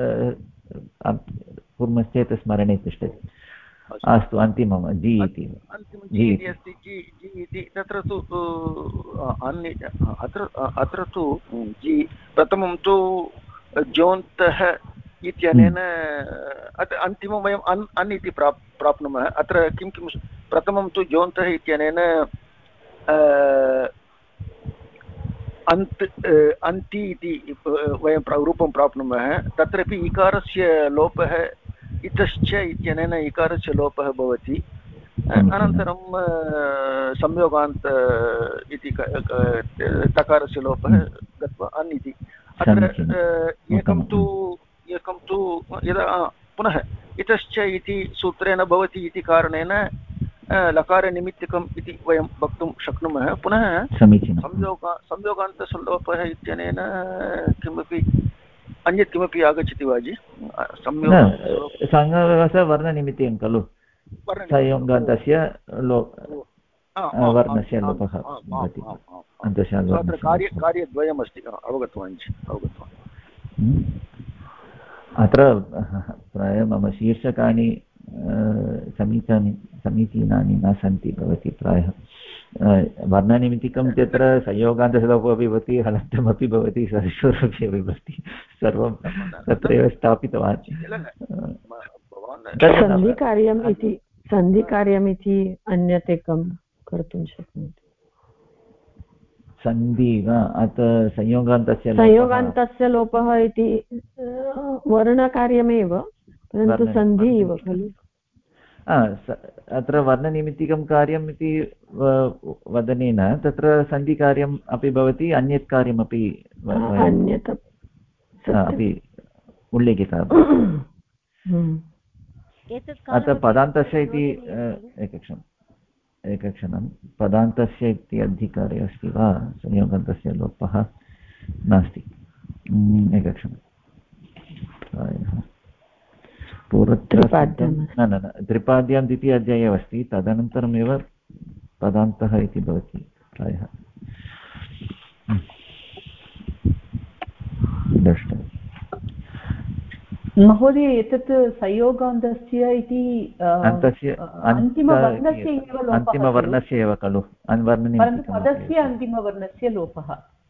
कुर्मश्चेत् स्मरणे तिष्ठति अस्तु अन्तिमं जि इति अस्ति जि इति तत्र तु अत्र तु जि प्रथमं तु जोन्तः इत्यनेन अन्तिमं वयम् अन् इति प्राप्नुमः अत्र किं किं प्रथमं तु जोन्तः इत्यनेन अन्ति इति वयं रूपं प्राप्नुमः तत्रापि इकारस्य लोपः इतश्च इत्यनेन इकारस्य लोपः भवति अनन्तरं संयोगान्त इति तकारस्य लोपः गत्वा अन् इति अत्र एकं तु यदा पुनः इतश्च इति सूत्रेण भवति इति कारणेन लकारनिमित्तकम् इति वयं वक्तुं शक्नुमः पुनः संयोगान्तसल्लोपः इत्यनेन किमपि अन्यत् किमपि आगच्छति वा जि संयोगस्य वर्णनिमित्तं खलु संयोगान्तस्य वर्णस्य लोपः भवति अन्तशाल् अत्र कार्यद्वयमस्ति अवगतवान् अत्र प्रायः मम शीर्षकानि समीचीनानि न सन्ति भवति प्रायः वर्णनिमित्तिकं तत्र संयोगान्तसलोपो अपि भवति हलन्तमपि भवति सरस्वरपि अपि भवति सर्वं तत्रैव स्थापितवान् सन्धिकार्यम् इति अन्यत् एकं कर्तुं शक्नोति सन्धि वा अत्र संयोगान्तस्य लोपः इति वर्णकार्यमेव परन्तु सन्धि इव खलु अत्र वर्णनिमित्तिकं कार्यम् इति वदनेन तत्र सन्धिकार्यम् अपि भवति अन्यत् कार्यमपि अपि उल्लेखितः अत्र पदान्तस्य इति एकक्षणं पदान्तस्य इति अधिकारे अस्ति वा संयोगान्तस्य लोपः नास्ति एकक्षणं प्रायः न त्रिपाद्यां द्वितीय अध्याये अस्ति तदनन्तरमेव पदान्तः इति भवति प्रायः द्रष्टव्यम् महोदय एतत् संयोगान्तस्य इति अन्तिमवर्णस्य एव खलु परन्तु पदस्य अन्तिमवर्णस्य लोपः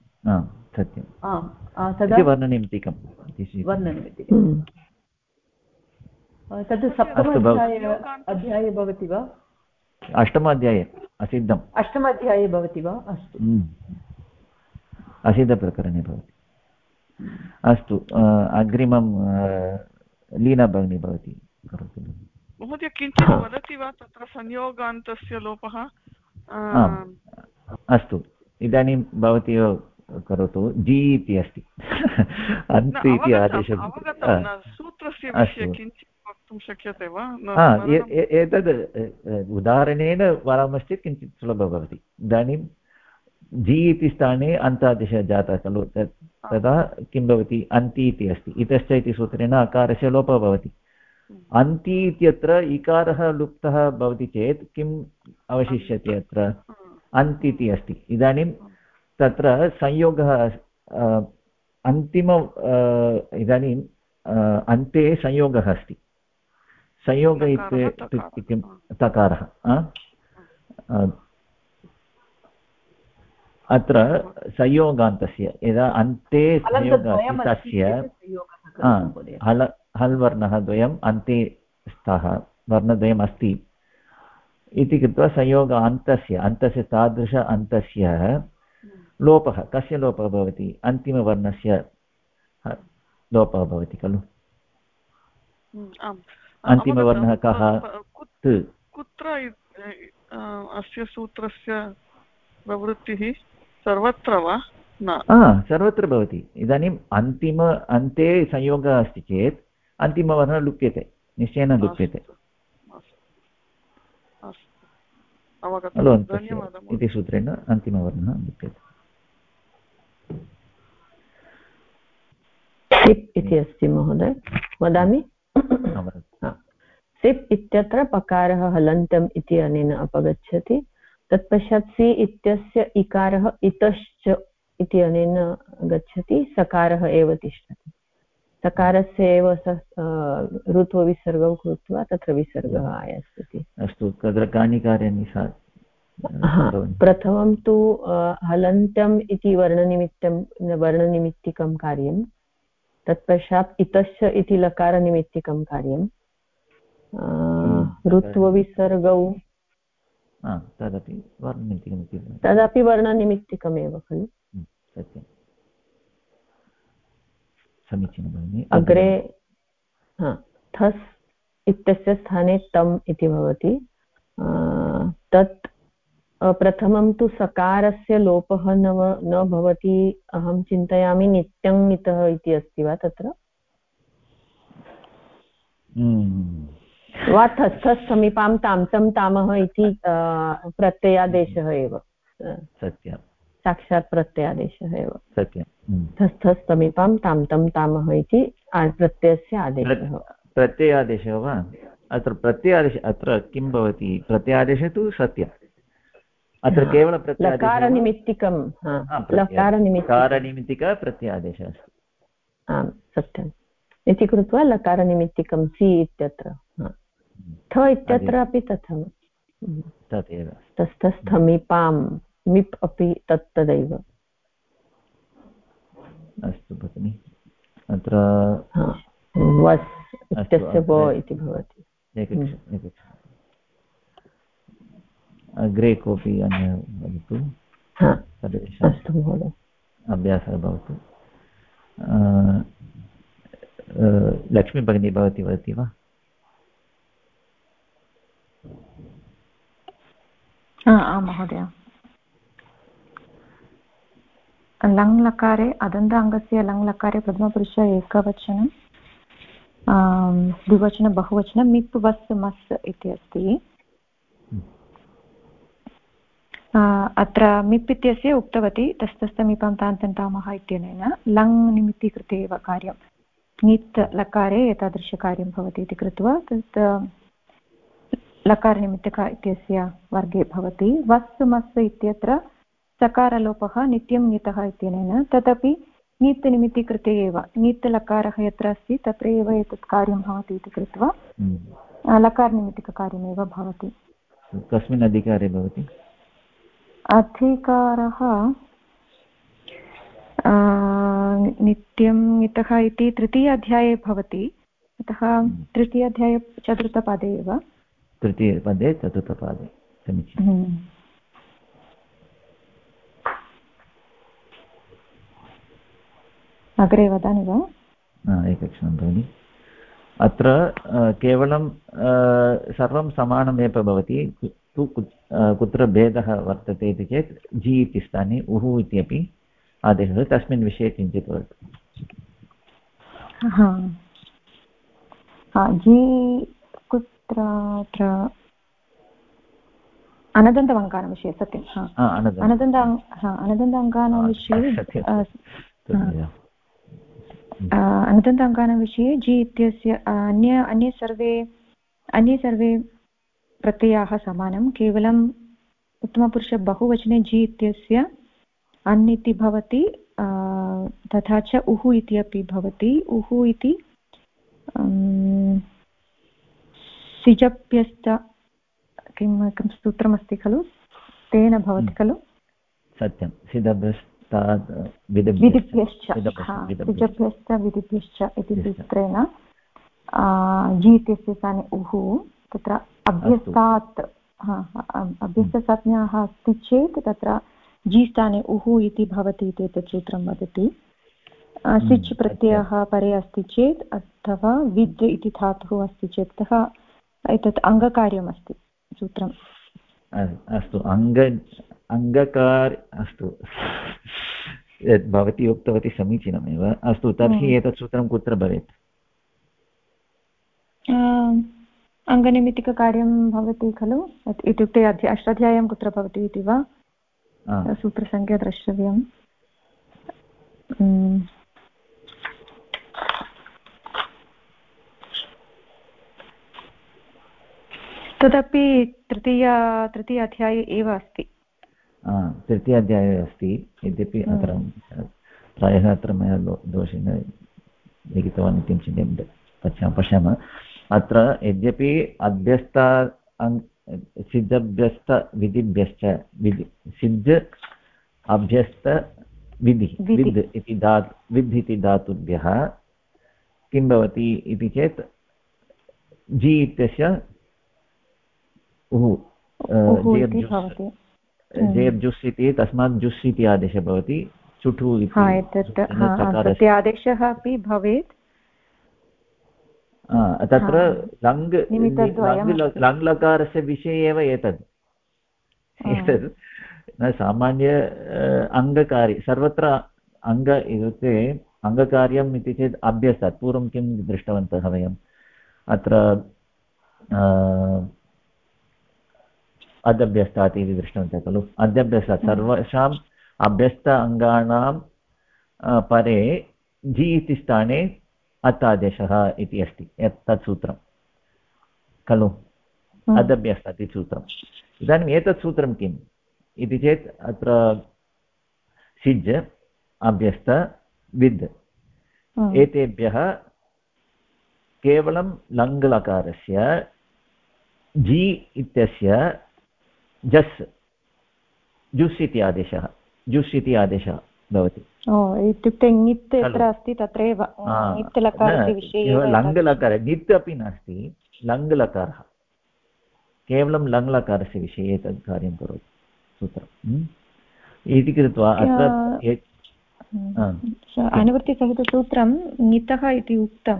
सत्यं वर्णनिमित्तिकं तद् सप्तम अध्याये भवति वा अष्टम अध्याये असिद्धम् अष्टमाध्याये भवति वा अस्तु असिद्धप्रकरणे भवति अस्तु अग्रिमं लीना भगिनी भवति करोतु महोदय किञ्चित् वदति वा तत्र संयोगान्तस्य लोपः अस्तु इदानीं भवती एव करोतु जि इति अस्ति अन्त् इति आदेशः सूत्रस्य विषये किञ्चित् वक्तुं शक्यते वा एतद् उदाहरणेन वदामश्चेत् किञ्चित् सुलभः भवति इदानीं जि इति स्थाने अन्तादेशः जातः खलु तदा किं भवति अन्ति इति अस्ति इतश्च इति सूत्रेण अकारस्य लोपः भवति अन्ति इत्यत्र इकारः लुप्तः भवति चेत् किम् अवशिष्यति अत्र अन्ति इति अस्ति इदानीं तत्र संयोगः अन्तिम इदानीम् अन्ते संयोगः अस्ति संयोग इत्युक्ते किं तकारः अत्र संयोगान्तस्य यदा अन्ते संयोगः अस्ति तस्य हल् वर्णः द्वयम् अन्ते स्तः वर्णद्वयम् अस्ति इति कृत्वा संयोगान्तस्य तादृश अन्तस्य लोपः कस्य लोपः भवति अन्तिमवर्णस्य लोपः भवति खलु अन्तिमवर्णः कः कुत्र अस्य सूत्रस्य प्रवृत्तिः सर्वत्र वा न सर्वत्र भवति इदानीम् अन्ते संयोगः अस्ति चेत् अन्तिमवर्णः लुप्यते निश्चयेन लुप्यते इति सूत्रेण अन्तिमवर्णः लुप्यते सिप् इति अस्ति महोदय वदामि सिप् इत्यत्र पकारः हलन्तम् इति अनेन अपगच्छति तत्पश्चात् सि इत्यस्य इकारः इतश्च इति अनेन गच्छति सकारः एव तिष्ठति सकारस्य एव ऋत्वविसर्गं कृत्वा तत्र विसर्गः आयास्यति अस्तु तत्र कानि कार्याणि प्रथमं तु हलन्तम् इति वर्णनिमित्तिकं कार्यं तत्पश्चात् इतश्च इति लकारनिमित्तिकं कार्यं ऋत्वविसर्गौ तदपि वर्णनिमित्तिकमेव खलु सत्यं समीचीनं भगिनि अग्रे थस् इत्यस्य स्थाने तम् इति भवति तत् प्रथमं तु सकारस्य लोपः न भवति अहं चिन्तयामि नित्यं इतः इति अस्ति वा तत्र वा थस् थस् समीपां तां तं तामः इति प्रत्ययादेशः एव सत्यं साक्षात् प्रत्ययादेशः एव सत्यं थस् थस् समीपां तां तं तामः इति प्रत्ययस्य आदेशः प्रत्ययादेशः वा अत्र प्रत्ययादेशः अत्र किं भवति प्रत्ययादेशः तु सत्यं अत्र केवलं प्रत्यादेशः लकारनिमित्तिकं लकारनिमित्तिक प्रत्यादेशः अस्ति आम् सत्यम् इति कृत्वा लकारनिमित्तिकं सि इत्यत्र थ इत्यत्र अपि तथा तदेव तस्थस्थमिपां मिप् अपि तदेव अस्तु भगिनि अत्र वस् इत्यस्य व इति भवति अग्रे कोऽपि अन्य वदतु अस्तु महोदय अभ्यासः भवतु लक्ष्मी भगिनी भवती वदति वा आं महोदय लङ् लकारे अदन्त अङ्गस्य लङ् लकारे प्रथमपुरुष एकवचनं द्विवचनं बहुवचनं मिप् वस् मस् इति अस्ति अत्र मिप् इत्यस्य उक्तवती तस्तस्तमिपां तान्तन्तामः इत्यनेन लङ् निमित्तीकृते एव कार्यं ङित् लकारे एतादृशकार्यं भवति इति कृत्वा तत् लकारनिमित्तक इत्यस्य वर्गे भवति वस् मस् इत्यत्र सकारलोपः नित्यं ङितः इत्यनेन तदपि ङित् निमित्तीकृते एव ङित् लकारः यत्र अस्ति तत्र एव एतत् कार्यं भवति इति कृत्वा लकारनिमित्तककार्यमेव भवति कस्मिन् अधिकारे भवति अधिकारः नित्यं ङितः इति तृतीय अध्याये भवति अतः तृतीय अध्याये चतुर्थपादे एव तृतीयपदे चतुर्थपादे समीचीनम् अग्रे वदामि वा एकक्षणं भगिनि अत्र केवलं सर्वं समानमेव भवति कुत्र भेदः वर्तते इति चेत् जि इति स्थाने उः इत्यपि आदेशः तस्मिन् विषये किञ्चित् वदतु जि कुत्र अनदन्तमङ्गानां विषये सत्यं अनदन्ताङ्गानां विषये अनदन्ताङ्गानां विषये जि इत्यस्य अन्ये सर्वे प्रत्ययाः समानं केवलम् उत्तमपुरुष बहुवचने जि इत्यस्य अन् इति भवति तथा च उः इति अपि भवति उः इति सिजप्यस्त किं सूत्रमस्ति खलु तेन भवति खलु सत्यं सिजभ्यश्च विधिभ्यश्च इति सूत्रेण जि इत्यस्य स्थाने उः तत्र अभ्यस्तात् अभ्यस्तसंज्ञाः अस्ति चेत् तत्र जि स्थाने उः इति भवति इति एतत् सूत्रं वदति सिच् प्रत्ययः परे अस्ति चेत् अथवा विद् इति धातुः अस्ति चेत् अतः एतत् अङ्गकार्यमस्ति सूत्रम् अस्तु अङ्गकार अस्तु यद् भवती उक्तवती समीचीनमेव अस्तु तर्हि एतत् सूत्रं कुत्र भवेत् अङ्गनिमित्तिककार्यं भवति खलु इत्युक्ते अष्टाध्याय्यां कुत्र भवति इति वा सूत्रसङ्ख्या द्रष्टव्यम् तदपि तृतीय अध्याये एव अस्ति तृतीय अध्याये अस्ति यद्यपि अत्र प्रायः अत्र मया दोषेण लिखितवान् इति चिन्तयामि पश्यामः अत्र यद्यपि अभ्यस्त सिद्धभ्यस्त विधिभ्यश्च सिद्ध अभ्यस्त विधि विद् इति धातुभ्यः किं भवति इति चेत् जि इत्यस्य जेर्जुस् इति तस्मात् जुस् इति आदेशः भवति चुटु इति आदेशः अपि भवेत् तत्र लङ् लकारस्य विषये एव एतद् न सामान्य अङ्गकारि सर्वत्र अङ्ग इत्युक्ते अङ्गकार्यम् इति चेत् अभ्यस्तात् पूर्वं किं दृष्टवन्तः वयम् अत्र अदभ्यस्तात् इति दृष्टवन्तः खलु अदभ्यस्तात् सर्वेषाम् अभ्यस्त अङ्गानां परे जि इति स्थाने अत् आदेशः इति अस्ति तत् सूत्रं खलु अदभ्यस्तात् इति सूत्रम् इदानीम् एतत् सूत्रं किम् इति चेत् अत्र सिज् अभ्यस्त विद् एतेभ्यः केवलं लङ्लकारस्य जी इत्यस्य जस् जुस् इति आदेशः जुस् इति आदेशः भवति। इत्युक्ते ङित् यत्र अस्ति तत्रैव ङित् लकारस्य विषये लङ्लकार ङित् अपि नास्ति लङ्लकारः केवलं लङ्लकारस्य विषये एतत् कार्यं करोति सूत्रम् इति कृत्वा अत्र अनुवृत्तिसहितसूत्रं ङितः इति उक्तम्।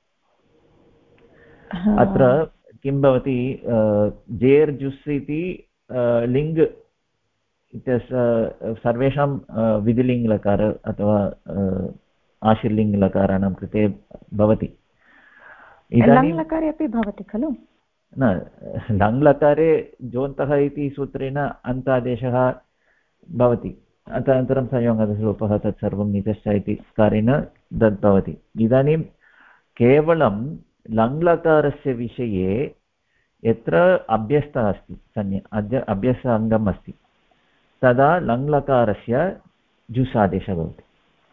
अत्र किं भवति जेर् जुस् इति लिङ्ग् इत्यस्य सर्वेषां विधिलिङ्ग्लकार अथवा आशीर्लिङ्ग्लकाराणां कृते भवति। इदानीं लकारे अपि भवति खलु न लङ्लकारे जोन्तः इति सूत्रेण अन्तादेशः भवति अनन्तरं संयोगादेशलोपः तत्सर्वं नितश्च इति कारेण तद् भवति। इदानीं केवलं लङ्लकारस्य विषये यत्र अभ्यस्तः अस्ति संज्ञा अभ्यस्त अङ्गम् अस्ति तदा लङ्लकारस्य जुस् आदेशः भवति।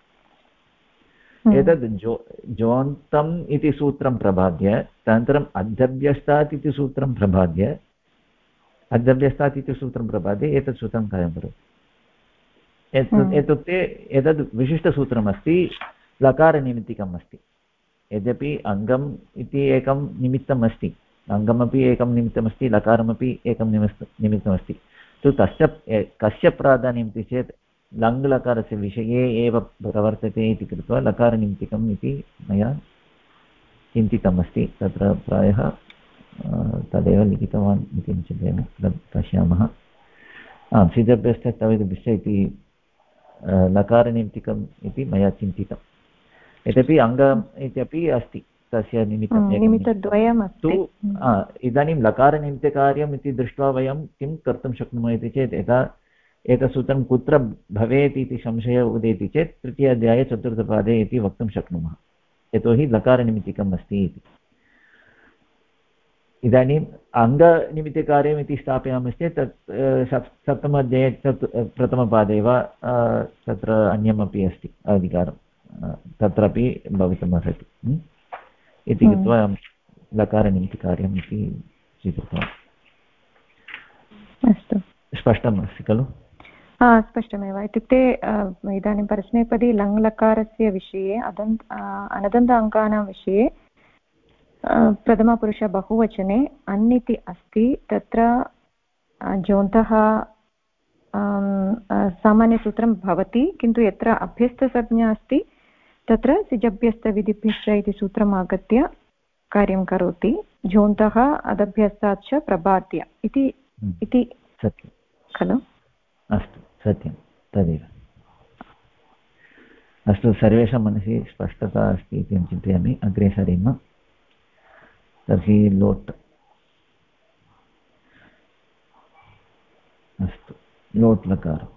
एतद् जोन्तम् इति सूत्रं प्रबाद्य तदनन्तरम् अध्यभ्यस्तात् इति सूत्रं प्रबाद्य अध्यभ्यस्तात् इति सूत्रं प्रबाद्य एतत् सूत्रं कार्यं करोति। इत्युक्ते एतद् विशिष्टसूत्रमस्ति लकारनिमित्तिकम् अस्ति। यद्यपि अङ्गम् इति एकं निमित्तम् अस्ति अङ्गमपि एकं निमित्तमस्ति लकारमपि एकं निमित्तमस्ति तु तस्य कस्य प्राधान्यम् इति चेत् लङ्लकारस्य विषये एव प्रवर्तते इति कृत्वा लकारनिमित्तिकम् इति मया चिन्तितमस्ति। तत्र प्रायः तदेव लिखितवान् इति चिन्तयामि पश्यामः। सिद्धभ्यस्तविदभ्यश्च इति लकारनिमित्तिकम् इति मया चिन्तितम्। यद्यपि अङ्गम् इत्यपि अस्ति तस्य निमित्तद्वयम् अस्ति। इदानीं लकारनिमित्तकार्यम् इति दृष्ट्वा वयं किं कर्तुं शक्नुमः इति चेत् यदा एतत्सूत्रं कुत्र भवेत् इति संशयः उदेति चेत् तृतीय अध्याये चतुर्थपादे इति वक्तुं शक्नुमः यतोहि लकारनिमित्तिकम् अस्ति इति। इदानीम् अङ्गनिमित्तकार्यम् इति स्थापयामश्चेत् तत् सप्तमाध्याये प्रथमपादे वा तत्र अन्यमपि अस्ति अधिकारं तत्रापि भवितुम् अर्हति इति कृत्वा लकारनिमित्तकार्यम् इति स्वीकृतवान्। अस्तु स्पष्टम् अस्ति खलु? स्पष्टमेव। इत्युक्ते इदानीं परस्मैपदी लङ्लकारस्य विषये अनदन्त अङ्कानां विषये प्रथमपुरुष बहुवचने अन् इति अस्ति तत्र जोन्तः सामान्यसूत्रं भवति किन्तु यत्र अभ्यस्तसंज्ञा अस्ति तत्र सिजभ्यस्तविधिभ्यश्च इति सूत्रम् आगत्य कार्यं करोति। जोन्तः अदभ्यस्तात् च प्रबाद्य इति सत्यं खलु? अस्तु सत्यं तदेव। अस्तु सर्वेषां मनसि स्पष्टता अस्ति इति अहं चिन्तयामि। अग्रे सरेम। तर्हि लोट् अस्तु लोट् लकारम्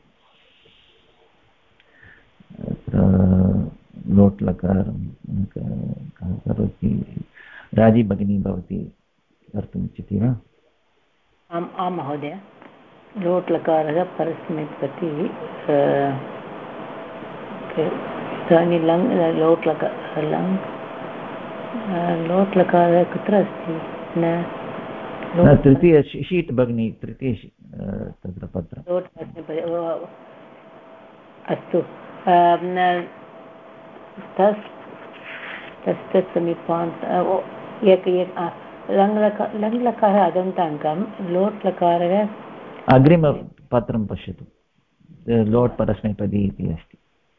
अत्र लोट् लकारं करोति राजी भगिनी भवती कर्तुम् इच्छति वा? आं महोदय। लोट् लकारः परस्मैपदी इदानीं लोट् लकारः कुत्र अस्ति? तृतीय शीट् भगिनी तृतीय तत्र पत्रम् अस्तु। तस्य समीपान्त लङ्लकारः अदन्ताङ्गं लोट् लकारः अग्रिमपत्रं पश्यतु लोट् परस्मैपदी इति अस्ति।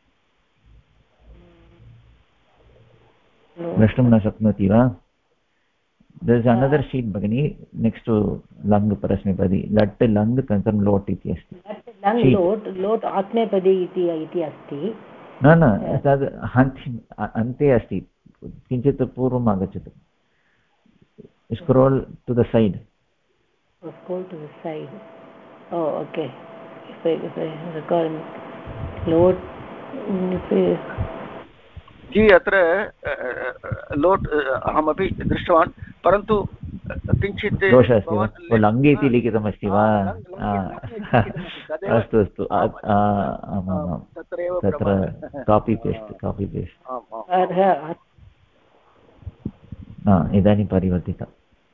द्रष्टुं न शक्नोति वा? there is another sheet bagini next to lang parasmepadi lat lang तदनन्तरं लोट् इति अस्ति। लोट् आत्मेपदी इति अस्ति। न तद् अन्ते अस्ति किञ्चित् पूर्वम् आगच्छतु। scroll to the side. Oh okay. If I recall load जी अत्र लोट् अहमपि दृष्टवान् परन्तु किञ्चित् दोषः अस्ति वा? लङ् इति लिखितमस्ति वा? अस्तु अस्तु, आमामां, तत्र कापि पेस्ट् इदानीं परिवर्तितम्।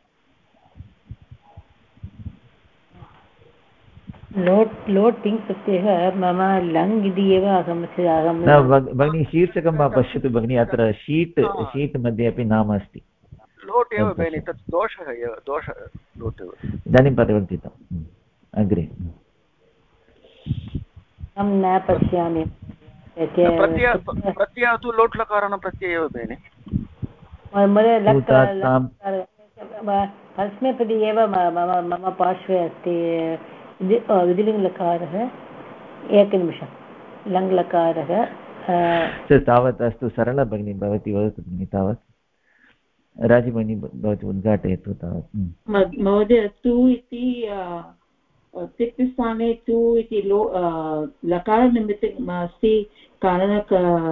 लोट् तिङ् प्रत्ययः मम लङ् इति एव अहं भगिनी शीर्षकं वा पश्यतु भगिनी, अत्र शीट् मध्ये अपि नाम अस्ति। लोट् एव भगिनि, तत् दोषः एव, लोट् एव इदानीं परिवर्तितम्। अग्रे अहं न पश्यामि। प्रत्ययः तु लोट् लकाराणां प्रत्ययः एव भगिनि। अस्मिन् एव मम पार्श्वे अस्ति विधिलिङ्गलकारः। एकनिमिषं, लङ्लकारः तावत् अस्तु, सरला भगिनी भवती वदतु भगिनि तावत्। राजी भगिनी भवती उद्घाटयतु तावत्। महोदय तु इति तिक्तस्थाने तु इति लकारनिमित्तम् अस्ति, कारणं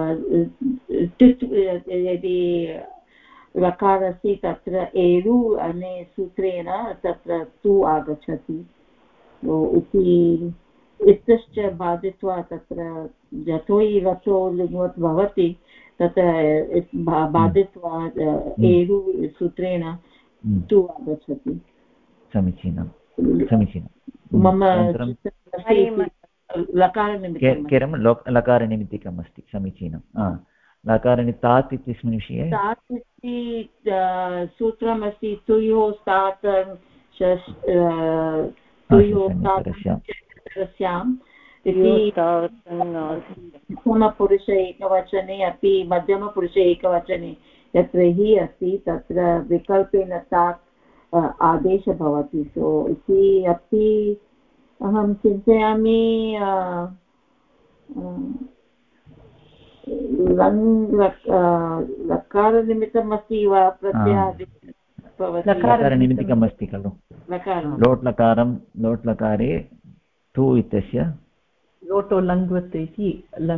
यदि लकार अस्ति तत्र एरु अने सूत्रेण तत्र तु आगच्छति इति इत्यश्च बाधित्वा तत्र यतोहि रसो लिङ्गवत् भवति तत्र बाधित्वा एरु सूत्रेण तु आगच्छति। समीचीनं। मम लकारनिमित्तिकम् अस्ति। समीचीनं। लकाराणि तात् इत्यस्मिन् विषये तात् इति सूत्रमस्ति, तुयोः स्तात् प्रथमपुरुषे एकवचने अपि मध्यमपुरुषे एकवचने यत्र हि अस्ति तत्र विकल्पेन तात् आदेशः भवति। सो इति अपि अहं चिन्तयामि लकारनिमित्तम् अस्ति वा लकारनिमित्तिकम् अस्ति खलु। लोट् लकारे तु इत्यस्य लोटो लङ्वत् इति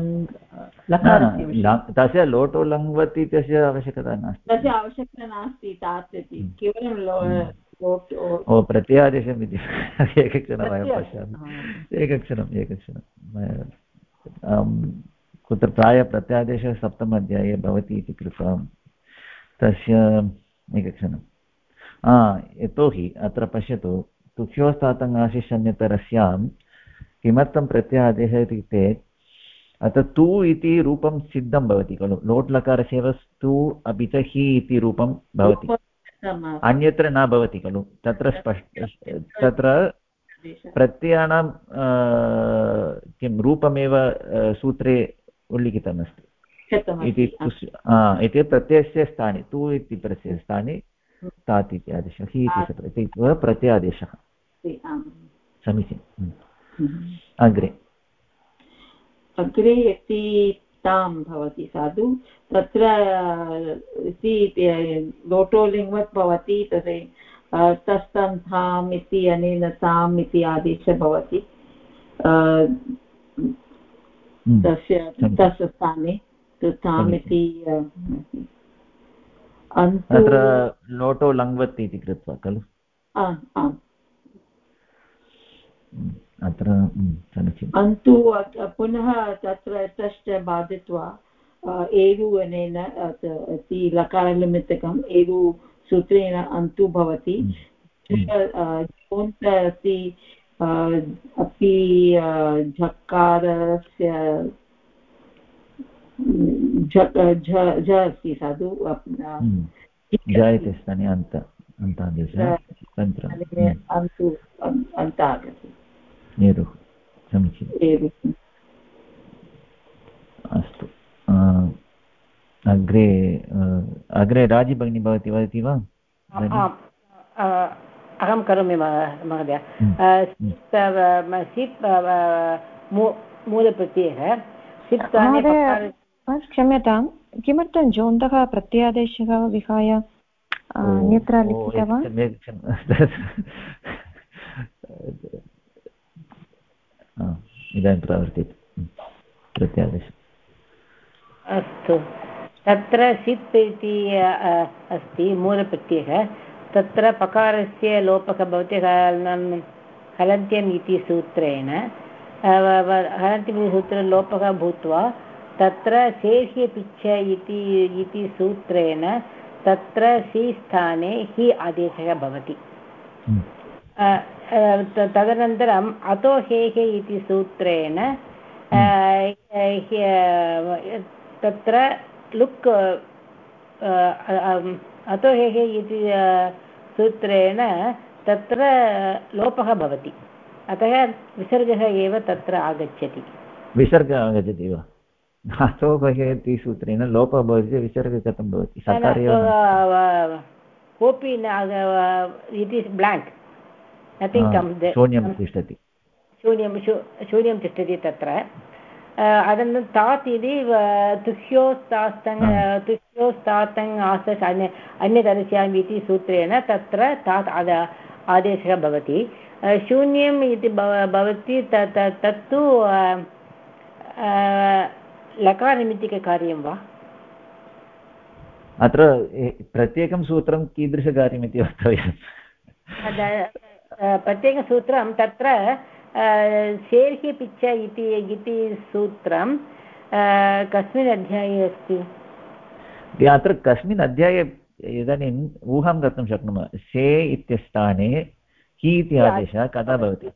तस्य लोटो लङ्वत् इत्यस्य आवश्यकता नास्ति। तस्य आवश्यकता नास्ति, तात् इति केवलं प्रत्यादेशम् इति। एकक्षणं वयं पश्यामि, एकक्षणं कुत्र प्रायः प्रत्यादेशः सप्तम अध्याये भवति इति कृत्वा तस्य एकक्षणं यतोहि अत्र पश्यतु, तुक्ष्योस्तातङ्गाशिषण्यतरस्यां किमर्थं प्रत्यादेशः इत्युक्ते अत्र तु इति रूपं सिद्धं भवति खलु। लोट् लकारस्य एव तु अपि च हि इति रूपं भवति, अन्यत्र न भवति खलु। तत्र तत्र प्रत्ययानां किं रूपमेव सूत्रे उल्लिखितमस्ति इति प्रत्ययस्य स्थाने तु इति प्रत्ययस्य स्थाने तात् इति आदेशः, हि इति प्रत्यादेशः। समीचीनम्। अग्रे इति तां भवति साधु, तत्र लोटो लिङ्वत् भवति, तस्तं थाम् इति अनेन ताम् इति आदेशः भवति तस्य स्थाने ताम् इति। अत्र लोटो लङ्वत् इति कृत्वा खलु। अत्र अन्तु पुनः तत्र तश्च बाधित्वा एरु अनेन लकारनिमित्तकम् एरु सूत्रेण अन्तु भवति। अस्ति अपि झकारस्य झ अस्ति साधु, जायते स्थाने अन्तादेशः अन्तु अन्त आगच्छति। समीचीनम्। अस्तु, अग्रे राजी भगिनी भवती वदति वा? अहं करोमि महोदय। सिप् मूलप्रत्ययः क्षम्यतां, किमर्थं जोन्तः प्रत्यादेशः विहाय अन्यत्र लिखितवान्? इदानीं प्रवर्तित प्रत्यादेशः। अस्तु, तत्र सिप् इति अस्ति मूलप्रत्ययः, तत्र पकारस्य लोपः भवति हलन्त्यम् इति सूत्रेण हलन्त्यम् इति सूत्रेण लोपः भूत्वा तत्र सेह्य पिच्छ इति सूत्रेण तत्र सी स्थाने हि आदेशः भवति। तदनन्तरम् अतो हेहे इति सूत्रेण तत्र लुक् अतो हेहे इति सूत्रेण तत्र लोपः भवति, अतः विसर्गः एव तत्र आगच्छति। विसर्गः आगच्छति वा? अतो हेहे इति सूत्रेण लोपः भवति, विसर्गः कथं भवति? कोऽपि it is blank, nothing comes there, शून्यं तिष्ठति, शून्यं तिष्ठति तत्र। अनन्तरं तात् इति तुह्योस्तातङ् आसस् अन्यदर्श्यामि इति सूत्रेण तत्र तात् आदेशः भवति। शून्यम् इति भवति तत्तु लकारनिमित्तिककार्यं वा? अत्र प्रत्येकं सूत्रं कीदृशकार्यमिति वक्तव्यम्। प्रत्येकसूत्रं तत्र सेर्हि पिच्छ इति सूत्रं कस्मिन् अध्याये अस्ति? अत्र कस्मिन् अध्याये इदानीम् ऊहां कर्तुं शक्नुमः। से इत्यस्थाने हि इति आदेशः कदा भवति?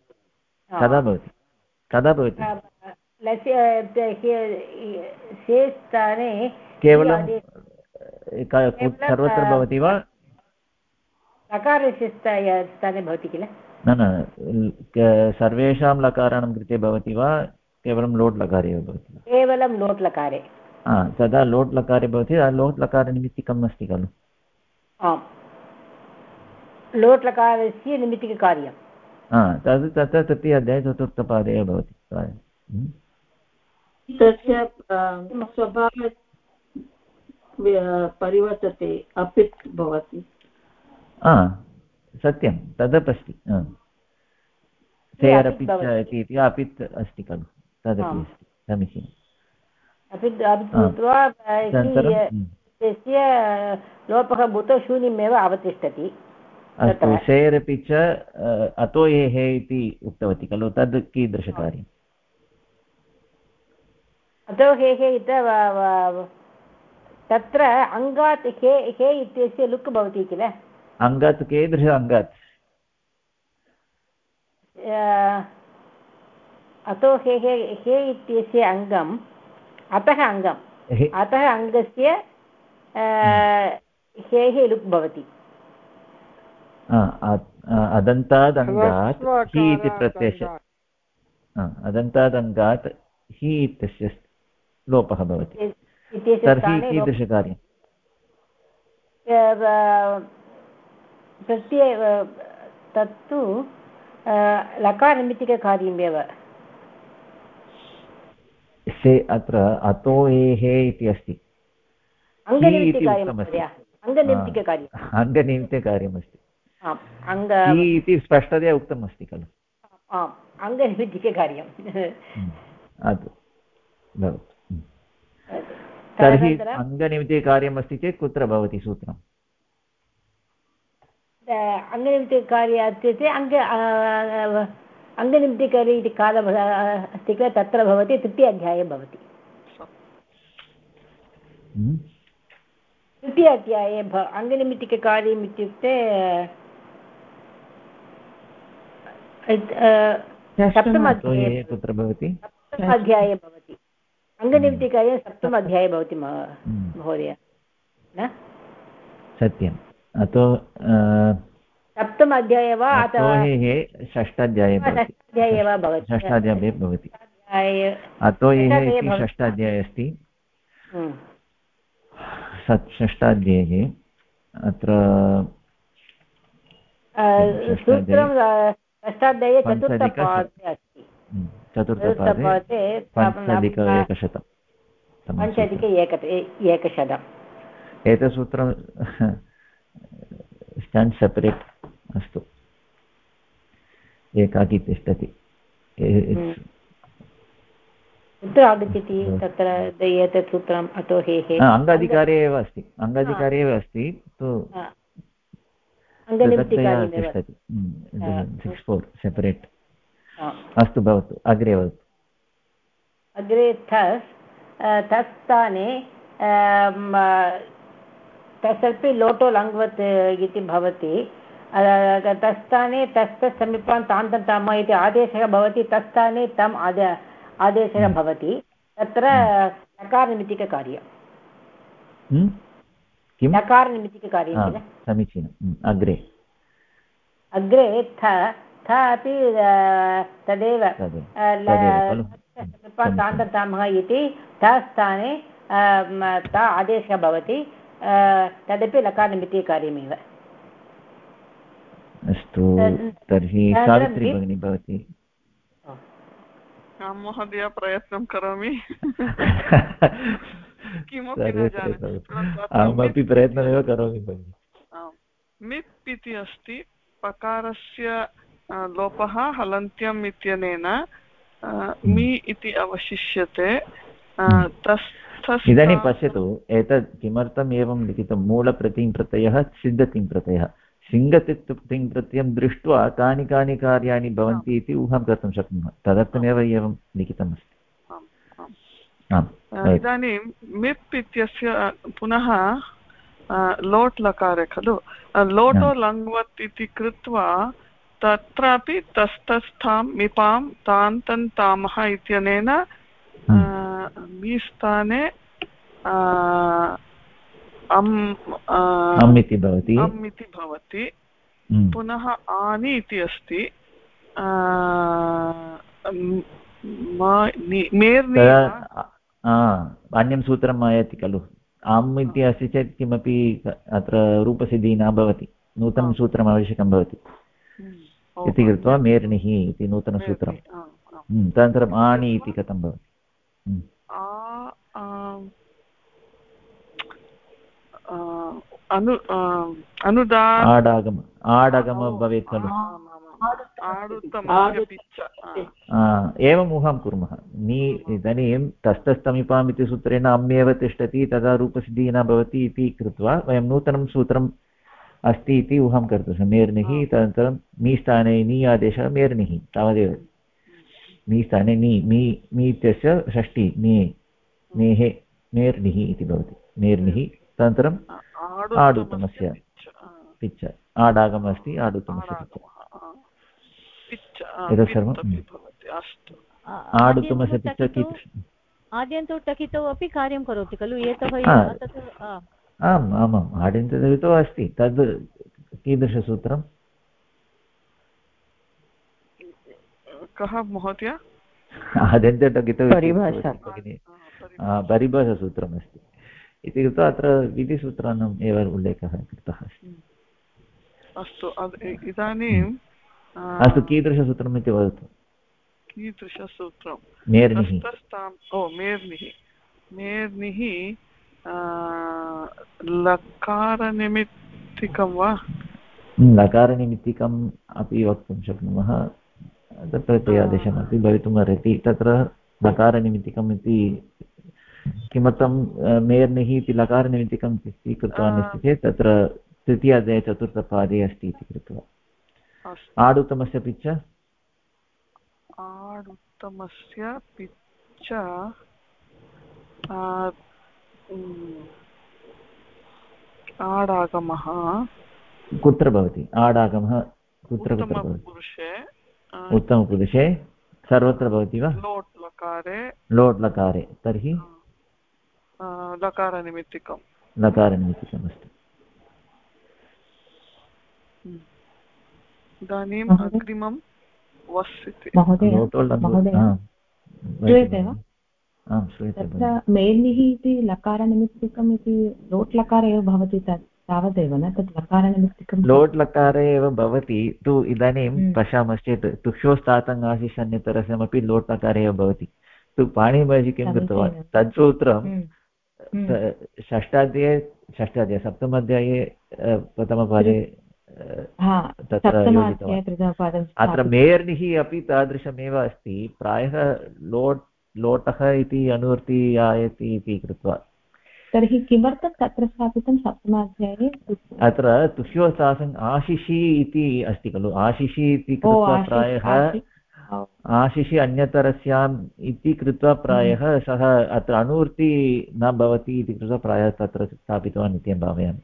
से स्थाने केवलं सर्वत्र भवति वा? लकारस्य स्थाने भवति किल? न सर्वेषां लकाराणां कृते भवति वा केवलं लोट् लकारे एव भवति? केवलं लोट् लकारे। तदा लोट् लकारे भवति, लोट् लकारनिमित्तिकम् अस्ति खलु? आम्, लोट् लकारस्य निमित्तिककार्यं तद् तत्र तृतीय अध्याये चतुर्थपादे एव भवति। तस्य स्वभावः परिवर्तते, अपित् भवति। सत्यं, तदपि अस्ति। सेरपि इति अपित् अस्ति खलु, तदपि अस्ति, समीचीनम्। लोपः भूत्वा शून्यमेव अवतिष्ठति। अस्तु, सेरपि च अतो हेहे इति उक्तवती खलु, तद् कीदृशकार्यम्? अतो हेहे तत्र अङ्गात् हे इत्यस्य लुक् भवति किल? अङ्गात् कीदृश अङ्गात्? अतो हे इत्यस्य अङ्गम् अतः अङ्गस्य हे लुक् भवति। अदन्तादङ्गात् हि इति प्रत्ययः, अदन्तादङ्गात् हि इत्यस्य लोपः भवति। तर्हि कीदृशकार्यम्? तत्तु लकारनिमित्तिककार्यमेव। से अत्र अतो हेहे इति अस्ति, अङ्गनिमित्तिककार्यमस्ति, इति स्पष्टतया उक्तम् अस्ति खलु? अङ्गनिमित्तिककार्यं तर्हि अङ्गनिमित्तिककार्यमस्ति चेत् कुत्र भवति सूत्रम्? अङ्गनिमित्तिककार्य इत्युक्ते अङ्गनिमित्तिककार्य इति कालः अस्ति किल, तत्र भवति तृतीय अध्याये भवति। तृतीय अध्याये अङ्गनिमित्तिककार्यम् इत्युक्ते सप्तमाध्याये कुत्र भवति? अध्याये भवति अङ्गनिमित्तिकार्यं, सप्तम अध्याये भवति महोदय, न? सत्यम्। अतो सप्तम अध्याये वा षष्ठाध्याये वा भवति? षष्ठाध्याये भवति। अतो ये इति षष्ठाध्याये अस्ति। षष्ठाध्याये अत्र षष्ठाध्याये चतुर्थपादे अस्ति। चतुर्थपादे 5+100। 5+100। एतत् सूत्रं स्टाण्ड् सेपरेट् अस्तु, एकाकी तिष्ठति। कुत्र आगच्छति तत्र एतत् सूत्रम् अतो हेहे? अङ्गाधिकारे एव अस्ति, अङ्गाधिकारे एव अस्ति। अङ्गनिमित्तिकार्यमेव तिष्ठति 6-4 सेपरेट्। अस्तु भवतु अग्रे वदतु। अग्रे तत्स्थाने तस्सर्पि लोटो लङ्वत् इति भवति। तत्स्थाने तस्थसमीपां तान्तम् इति आदेशः भवति। तत्स्थाने तम् आदेशः भवति। तत्र नकारनिमित्तिककार्यं नकारनिमित्तिककार्यं किल समीचीनम्। अग्रे थ अपि तदेव तान्ततामः इति तस्थाने त आदेशः भवति। तदपि लकारनिमित्तिककार्यमेव। अस्तु तर्हि सावित्री भगिनी भवति। आं महोदय प्रयत्नं करोमि। किमपि न जाने। अहमपि प्रयत्नमेव करोमि भगिनि। मिप् इति अस्ति पकारस्य लोपः हलन्त्यम् इत्यनेन मि इति अवशिष्यते। इदानीं पश्यतु एतत् किमर्थम् एवं लिखितं मूलप्रतिं प्रत्ययः सिद्धतिं प्रत्ययः सिङ्गतिं प्रत्ययं दृष्ट्वा कानि कानि कार्याणि भवन्ति इति ऊहां कर्तुं शक्नुमः तदर्थमेव एवं लिखितमस्ति। इदानीं मिप् इत्यस्य पुनः लोट् लकारे खलु लोटो लङ्वत् इति कृत्वा तत्रापि तस्थस्थां मिपां तान्तन्तामः इत्यनेन मी स्थाने अम् इति भवति। पुनः आनि इति अस्ति अन्यं सूत्रम् आयाति खलु आम् इति अस्ति चेत् किमपि अत्र रूपसिद्धिः न भवति नूतनं सूत्रम् आवश्यकं भवति इति कृत्वा मेर्निः इति नूतनसूत्रं। तदनन्तरम् आनि इति कथं भवति आडागम भवेत् खलु एवम् ऊहां कुर्मः। इदानीं तस्थस्थमीपाम् इति सूत्रेण अम्येव तिष्ठति तदा रूपसिद्धिः न भवति इति कृत्वा वयं नूतनं सूत्रम् अस्ति इति ऊहां कर्तुं मेर्निः तदनन्तरं मी स्थाने नी आदेशः मेर्निः तावदेव। मी स्थाने मी इत्यस्य षष्ठी मेः मेर्निः इति भवति मेर्निः। तदनन्तरम् आडुतमस्य पिच्च आडागमः अस्ति आडुतमस्य पिच्च एतत् सर्वम् आडुतमस्य पिच्च कीदृशम् आद्यन्तौ टकितौ अपि कार्यं करोति खलु एतः आम् आमाम् आद्यन्तौ अस्ति तद् कीदृशसूत्रं कः महोदय आद्यन्तटकितौ परिभाषासूत्रम् अस्ति इति कृत्वा अत्र विधिसूत्राणाम् एव उल्लेखः कृतः अस्ति। अस्तु इदानीम् अस्तु कीदृशसूत्रम् इति वदतु। कीदृशसूत्रं मेर्निः मेर्निः लकारनिमित्तिकं वा लकारनिमित्तिकम् अपि वक्तुं शक्नुमः प्रत्ययादेशमपि भवितुमर्हति। तत्र लकारनिमित्तिकम् इति किमर्थं मेर्निः इति लकारनिमित्तिकं स्वीकृतवान् अस्ति चेत् तत्र तृतीयाध्याये चतुर्थपादे अस्ति इति कृत्वा। आडुतमस्य पिच्च आडागमः कुत्र भवति आडागमः कुत्र कुत्र भवति उत्तमपुरुषे सर्वत्र भवति वा लोट् लकारे तर्हि लकारनिमित्तिकम् अस्ति। इदानीम् अग्रिमं वस् इति तत्र मेर्निः इति लकारनिमित्तिकम् इति लोट् लकार एव भवति तावदेव न तत् लकारनिमित्तिकं लोट् लकारे एव भवति तु इदानीं पश्यामश्चेत् तुक्षोस्तातङ्गाशिष अन्यतरस्यमपि लोट् लकारे एव भवति तु पाणिनिमहर्षिः किं कृतवान् तत् सूत्रं षष्ठाध्याये सप्तमाध्याये प्रथमपादे तत्र योजितवान्। अत्र मेर्निः अपि तादृशमेव अस्ति प्रायः लोटः इति अनुवृत्ति आयति इति कृत्वा तर्हि किमर्थं तत्र स्थापितं सप्तमाध्याये? अत्र तुष्योस्तासन् आशिषि इति अस्ति खलु, आशिषि इति कृत्वा प्रायः आशिषि अन्यतरस्याम् इति कृत्वा प्रायः सः अत्र अनुवृत्ति न भवति इति कृत्वा प्रायः तत्र स्थापितवान् इति भावयामि।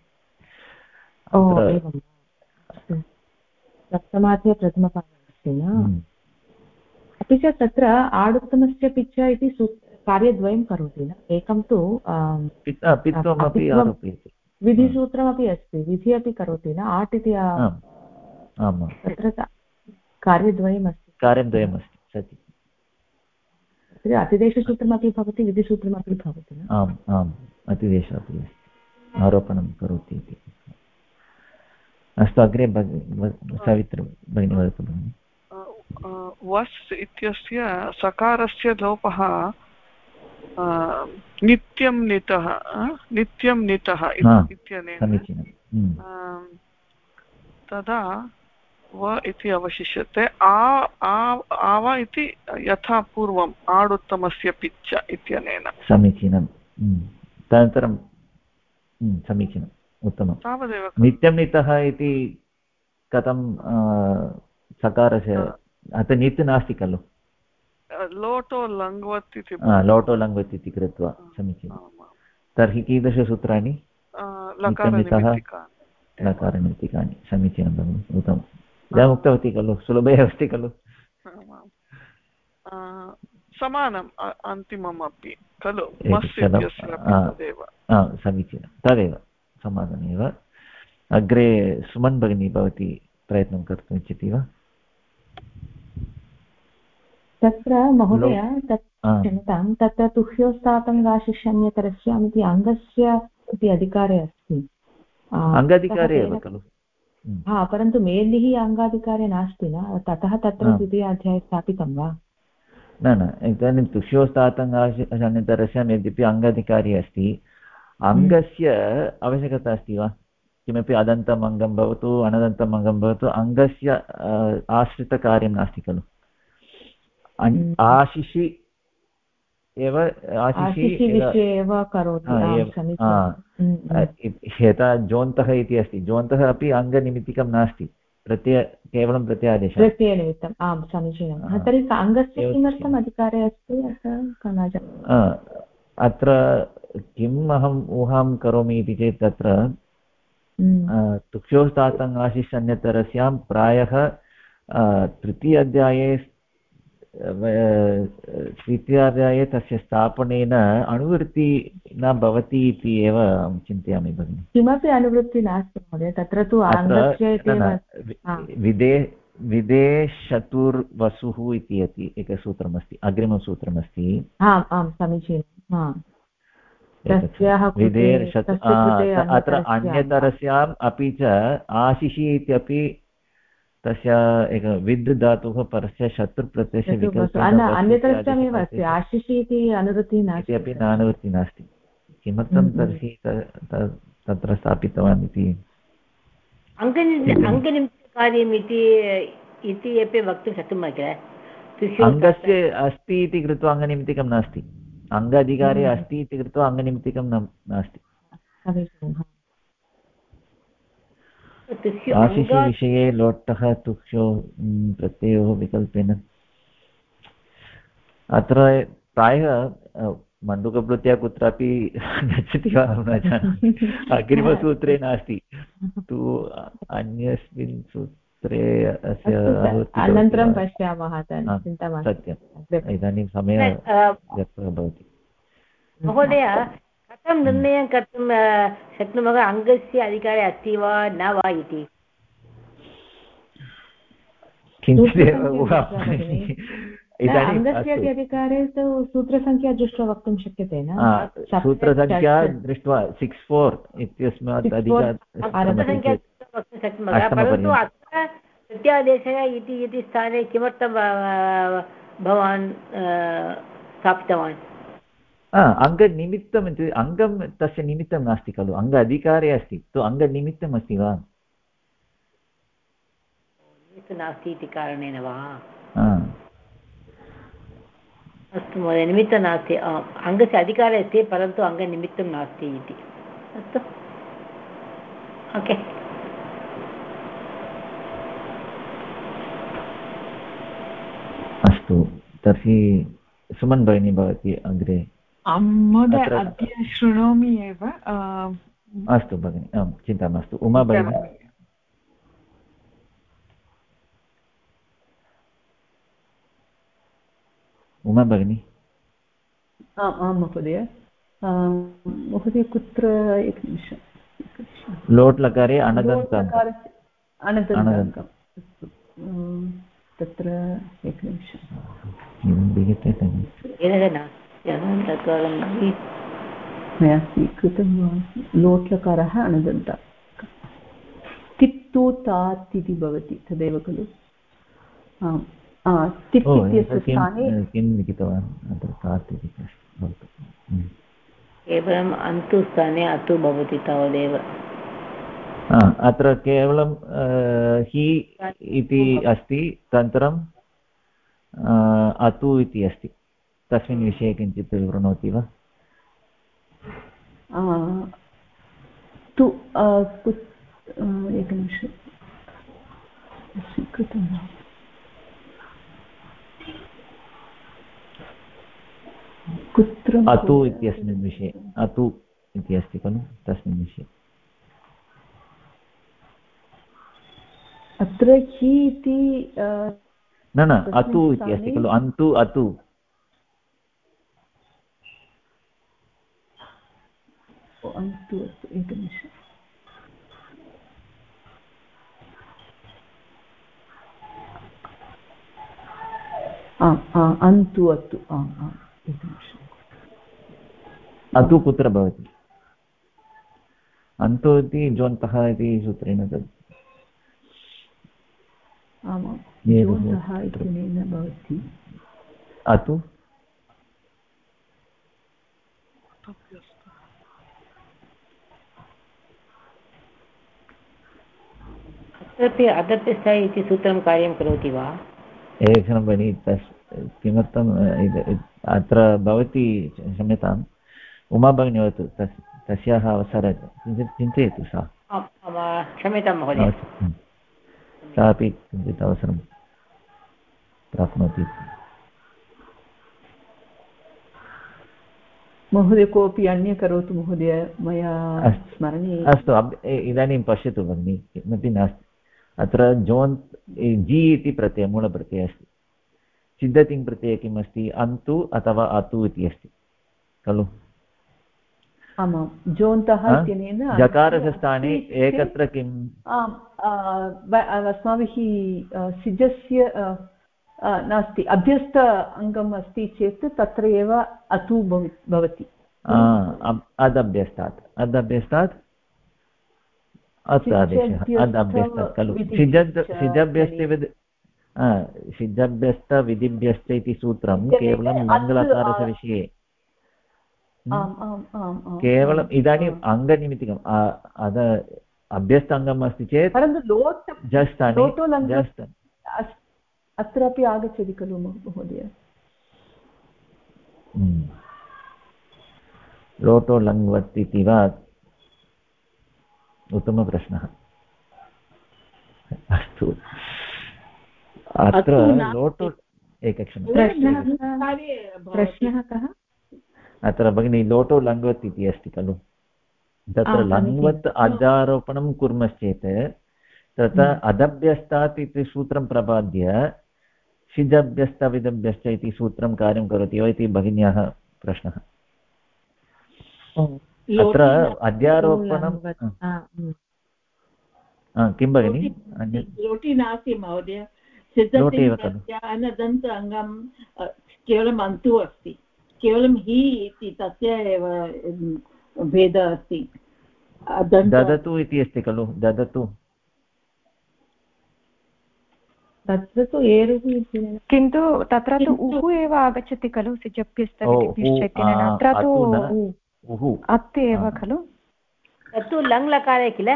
सप्तमाध्याये प्रथमपादे अस्ति न। अपि च तत्र आडुत्तमस्य पिच्च इति कार्यद्वयं करोति न, एकं तु पित्वमपि आरोपयति, विधिसूत्रमपि अस्ति, विधि अपि करोति न, आट् इति तत्र कार्यद्वयमस्ति सत्यम्। अतिदेशसूत्रमपि भवति, विधिसूत्रमपि भवति न। आम् आम्, अतिदेशः अपि अस्ति, आरोपणं करोति इति। अस्तु, अग्रे सावित्री भगिनी वदतु। भगिनि, वस् इत्यस्य सकारस्य लोपः नित्यं नितः इत्यनेन तदा व इति अवशिष्यते। आव इति यथा पूर्वम् आडुत्तमस्य पिच्च इत्यनेन। समीचीनं। तदनन्तरं समीचीनम्, उत्तमं। तावदेव। नित्यं नीतः इति कथं सकारस्य अत्र नीति नास्ति खलु, लोटो लङ्घ्वत् इति। लोटो लङ्घ्वत् इति कृत्वा समीचीनं। तर्हि कीदृशसूत्राणि? लकारनिमित्तिकानि। समीचीनं भगिनि, उत्तमम्। इदानीम् उक्तवती खलु, सुलभे अस्ति खलु। समानम् अन्तिमम् अपि खलु, समीचीनं, तदेव समानमेव। अग्रे सुमन् भगिनी, भवती प्रयत्नं कर्तुम् इच्छति वा? तत्र महोदय क्षम्यतां, तत्र तुह्योस्तातङ्गाशिष्यन्यतरस्याम् इति अङ्गस्य इति अधिकारे अस्ति, अङ्गाधिकारे एव खलु। परन्तु मेलिः अङ्गाधिकारे नास्ति न, ततः तत्र द्वितीयाध्याये स्थापितं वा? न, इदानीं तुष्योस्तातङ्गाशिष्यन्यतरस्याम् यद्यपि अङ्गाधिकारी अस्ति, अङ्गस्य आवश्यकता अस्ति वा? किमपि अदन्तम् अङ्गं भवतु अनदन्तम् अङ्गं भवतु, अङ्गस्य आश्रितकार्यं नास्ति खलु। आशिषि एव यथा जोन्तः इति अस्ति, जोन्तः अपि अङ्गनिमित्तिकं नास्ति, केवलं प्रत्यादेशः। प्रत्ययनिमित्तम्, आम् समीचीनं। तर्हि अङ्गस्य किमर्थम् अधिकारे अस्ति अत्र किम् अहम् ऊहां करोमि इति चेत् तत्र तुक्ष्योस्तातङ्गाशिष्यन्यतरस्यां प्रायः तृतीयाध्याये तस्य स्थापनेन अनुवृत्ति न भवति इति एव अहं चिन्तयामि भगिनि। किमपि अनुवृत्ति नास्ति महोदय, तत्र तु विदेशतुर्वसुः इति एकसूत्रमस्ति, अग्रिमसूत्रमस्ति। आम् समीचीनं। अत्र अन्यतरस्याम् अपि च आशिषि इत्यपि तस्य एक विद् धातुः परस्य शत्रुप्रत्ययस्य विकल्पेन अन्यतरस्यामेव अस्ति, आशिषि इति अनुवृत्तिः नास्ति, अपि अनुवृत्तिः नास्ति। किमर्थं तर्हि तत्र स्थापितवान् इति? अङ्गनिमित्तकार्यम् इति अपि वक्तुं शक्नुमः किल। अङ्गस्य अस्ति इति कृत्वा अङ्गनिमित्तिकं नास्ति, अङ्गाधिकारे अस्ति इति कृत्वा अङ्गनिमित्तिकं नास्ति। आशिषिविषये लोट्टः तुक्षो प्रत्ययोः विकल्पेन अत्र प्रायः मण्डूकवृत्त्या कुत्रापि गच्छति वा न जानामि, अग्रिमसूत्रे नास्ति तु अन्यस्मिन् सूत्रे अस्य अनन्तरं पश्यामः। सत्यम्, इदानीं समयः गत्वा भवति। महोदय, कथं निर्णयं कर्तुं शक्नुमः अङ्गस्य अधिकारे अस्ति वा न वा इति? अङ्गस्य अधिकारे तु सूत्रसङ्ख्या दृष्ट्वा वक्तुं शक्यते न, सूत्रसङ्ख्या दृष्ट्वा 64 इत्यस्मात् वक्तुं शक्नुमः, परन्तु अत्र प्रत्यादेशः इति स्थाने किमर्थं भवान् स्थापितवान्? अङ्गनिमित्तम् इति, अङ्गं तस्य निमित्तं नास्ति खलु, अङ्ग अधिकारे अस्ति तु अङ्गनिमित्तम् अस्ति वा? नास्ति इति कारणेन वा? अस्तु महोदय निमित्तं नास्ति अङ्गस्य अधिकारः अस्ति परन्तु अङ्गनिमित्तं नास्ति इति अस्तु ओके अस्तु तर्हि सुमन् भगिनी भवती अग्रे महोदय अद्य शृणोमि एव अस्तु भगिनि आं चिन्ता मास्तु उमा भगिनी उमा भगिनी आं महोदय महोदय कुत्र एकनिमिषं लोट् लकारे अनदन्तम् तत्र एकनिमिषं मया स्वीकृतं लोट् लकारः अनदन्त तिप्तु तात् इति भवति तदेव खलु तिप् इत्यस्य स्थाने किं लिखितवान् अत्र तात् इति केवलम् अन्तु स्थाने अतु भवति तावदेव अत्र केवलं हि इति अस्ति तदनन्तरं अतु इति अस्ति तस्मिन् विषये किञ्चित् विवृणोति वा तु एकनिमिषं स्वीकृतं वा कुत्र अतु इत्यस्मिन् विषये अतु इति अस्ति खलु तस्मिन् विषये अत्र हि इति न अतु इति अस्ति खलु अन्तु अतु अन्तु एकनिमिषम् अन्तु अतु एकनिमिषम् अतु कुत्र भवति अन्तु इति जोन्तः इति सूत्रेण तद् आमां जोन्तः इत्यनेन भवति अतु अत्रापि अदप्यस्थ इति सूत्रं कार्यं करोति वा एकक्षणं भगिनि किमर्थम् अत्र भवती क्षम्यताम् उमा भगिनी वदतु तस्याः अवसरे किञ्चित् चिन्तयतु सा क्षम्यतां महोदय सा अपि किञ्चित् अवसरं प्राप्नोति महोदय कोऽपि अन्य करोतु महोदय मया स्मरणे अस्तु इदानीं पश्यतु भगिनि किमपि नास्ति अत्र जोन् जि इति प्रत्ययः मूलप्रत्ययः अस्ति सिद्धतिङ् प्रत्ययः किम् अस्ति अन्तु अथवा अतु इति अस्ति खलु आमां जोन्तः इत्यनेन जकारस्य स्थाने एकत्र किम् अस्माभिः सिजस्य नास्ति अभ्यस्त अङ्गम् अस्ति चेत् तत्र एव अतु भवति अदभ्यस्तात् अत्र आदेशः अदभ्यस्तात् खलु सिजभ्यस्त विधिभ्यस्त इति सूत्रं केवलं मङ्गलकारस्य विषये केवलम् इदानीम् अङ्गनिमित्तिकम् अभ्यस्त अङ्गम् अस्ति चेत् अत्रापि आगच्छति खलु महोदय लोटो लङ्वत् इति वा उत्तमप्रश्नः अस्तु अत्र लोटो एकक्षणं प्रश्नः कः अत्र भगिनी लोटो लङ्वत् इति अस्ति खलु तत्र लङ्वत् अजारोपणं कुर्मश्चेत् तत्र अदभ्यस्तात् इति सूत्रं प्रपाद्य सिजभ्यस्तविदभ्यश्च इति सूत्रं कार्यं करोति वा इति भगिन्याः प्रश्नः अत्र अध्यारोपणं किं भगिनि लोटि नास्ति महोदय अनदन्त अङ्गं केवलम् अन्तु अस्ति केवलं हि इति तस्य एव भेदः अस्ति ददतु इति अस्ति खलु ददतु तत्र तु एरुः किन्तु तत्र तु उः एव आगच्छति खलु सिजभ्यस्तविधिभ्यश्च अत्र तु अत् एव खलु तत्तु लङ् लकारे किल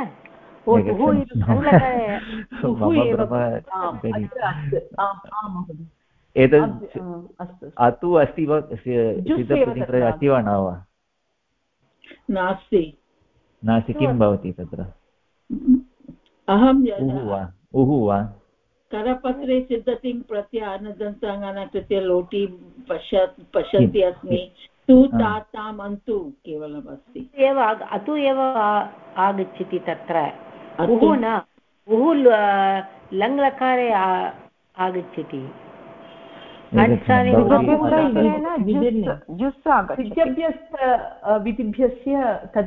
एतत् अतु अस्ति वा सिद्धप्रतिङ्ग्रहे अस्ति वा न वा? नास्ति किं भवति तत्र? अहं उहु वा? करपत्रे सिद्धतिङ् प्रत्यय अनदन्ताङ्गानां कृते लोटि पश्यन्ति अस्मि तु ताताम् अन्तु केवलम् अस्ति एव अतु एव आगच्छति तत्र उहु न उहु लङ्लकारे आगच्छति विधिभ्यस्य तद्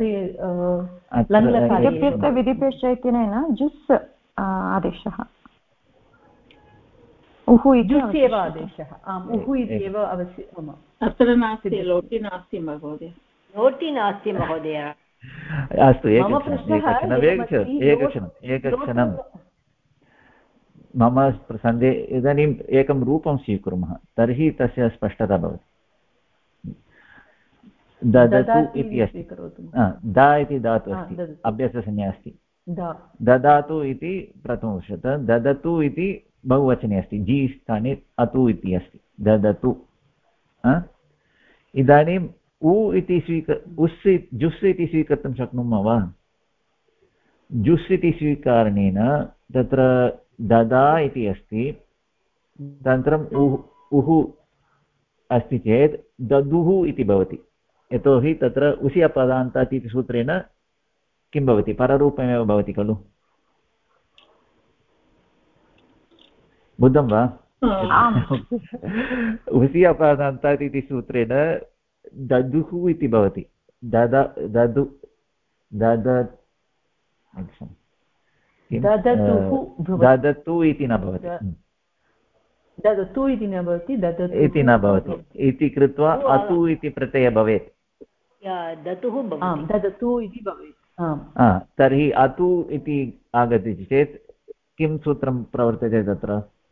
विधिभ्यश्च इत्यनेन जुस् आदेशः उहु जुस् एव आदेशः आम् उहु इत्येव अवश्यम् अत्र नास्ति लोटि नास्ति महोदय लोटि नास्ति महोदय अस्तु एकक्षणं मम इदानीम् एकं रूपं स्वीकुर्मः तर्हि तस्य स्पष्टता भवति ददतु इति अस्ति द इति धातु अस्ति अभ्यस्तसंज्ञा अस्ति ददातु इति प्रथमपुरुषः ददतु इति बहुवचने अस्ति जी स्थाने अतु इति अस्ति ददतु इदानीम् उ इति जुस् इति स्वीकर्तुं शक्नुमः वा? जुस् इति स्वीकारणेन तत्र ददा इति अस्ति तदनन्तरम् उहु अस्ति चेत् ददुः इति भवति यतोहि तत्र उसि अपदान्तात् इति सूत्रेण किं भवति पररूपमेव भवति खलु बुद्धं वा? उसि अपदान्तात् इति सूत्रेण ददुः इति भवति ददतु इति न भवति ददतु इति न भवति इति न भवति इति कृत्वा अतु इति प्रत्ययः भवेत् ददतु इति भवेत् तर्हि अतु इति आगच्छति चेत् किं सूत्रं प्रवर्तते तत्र?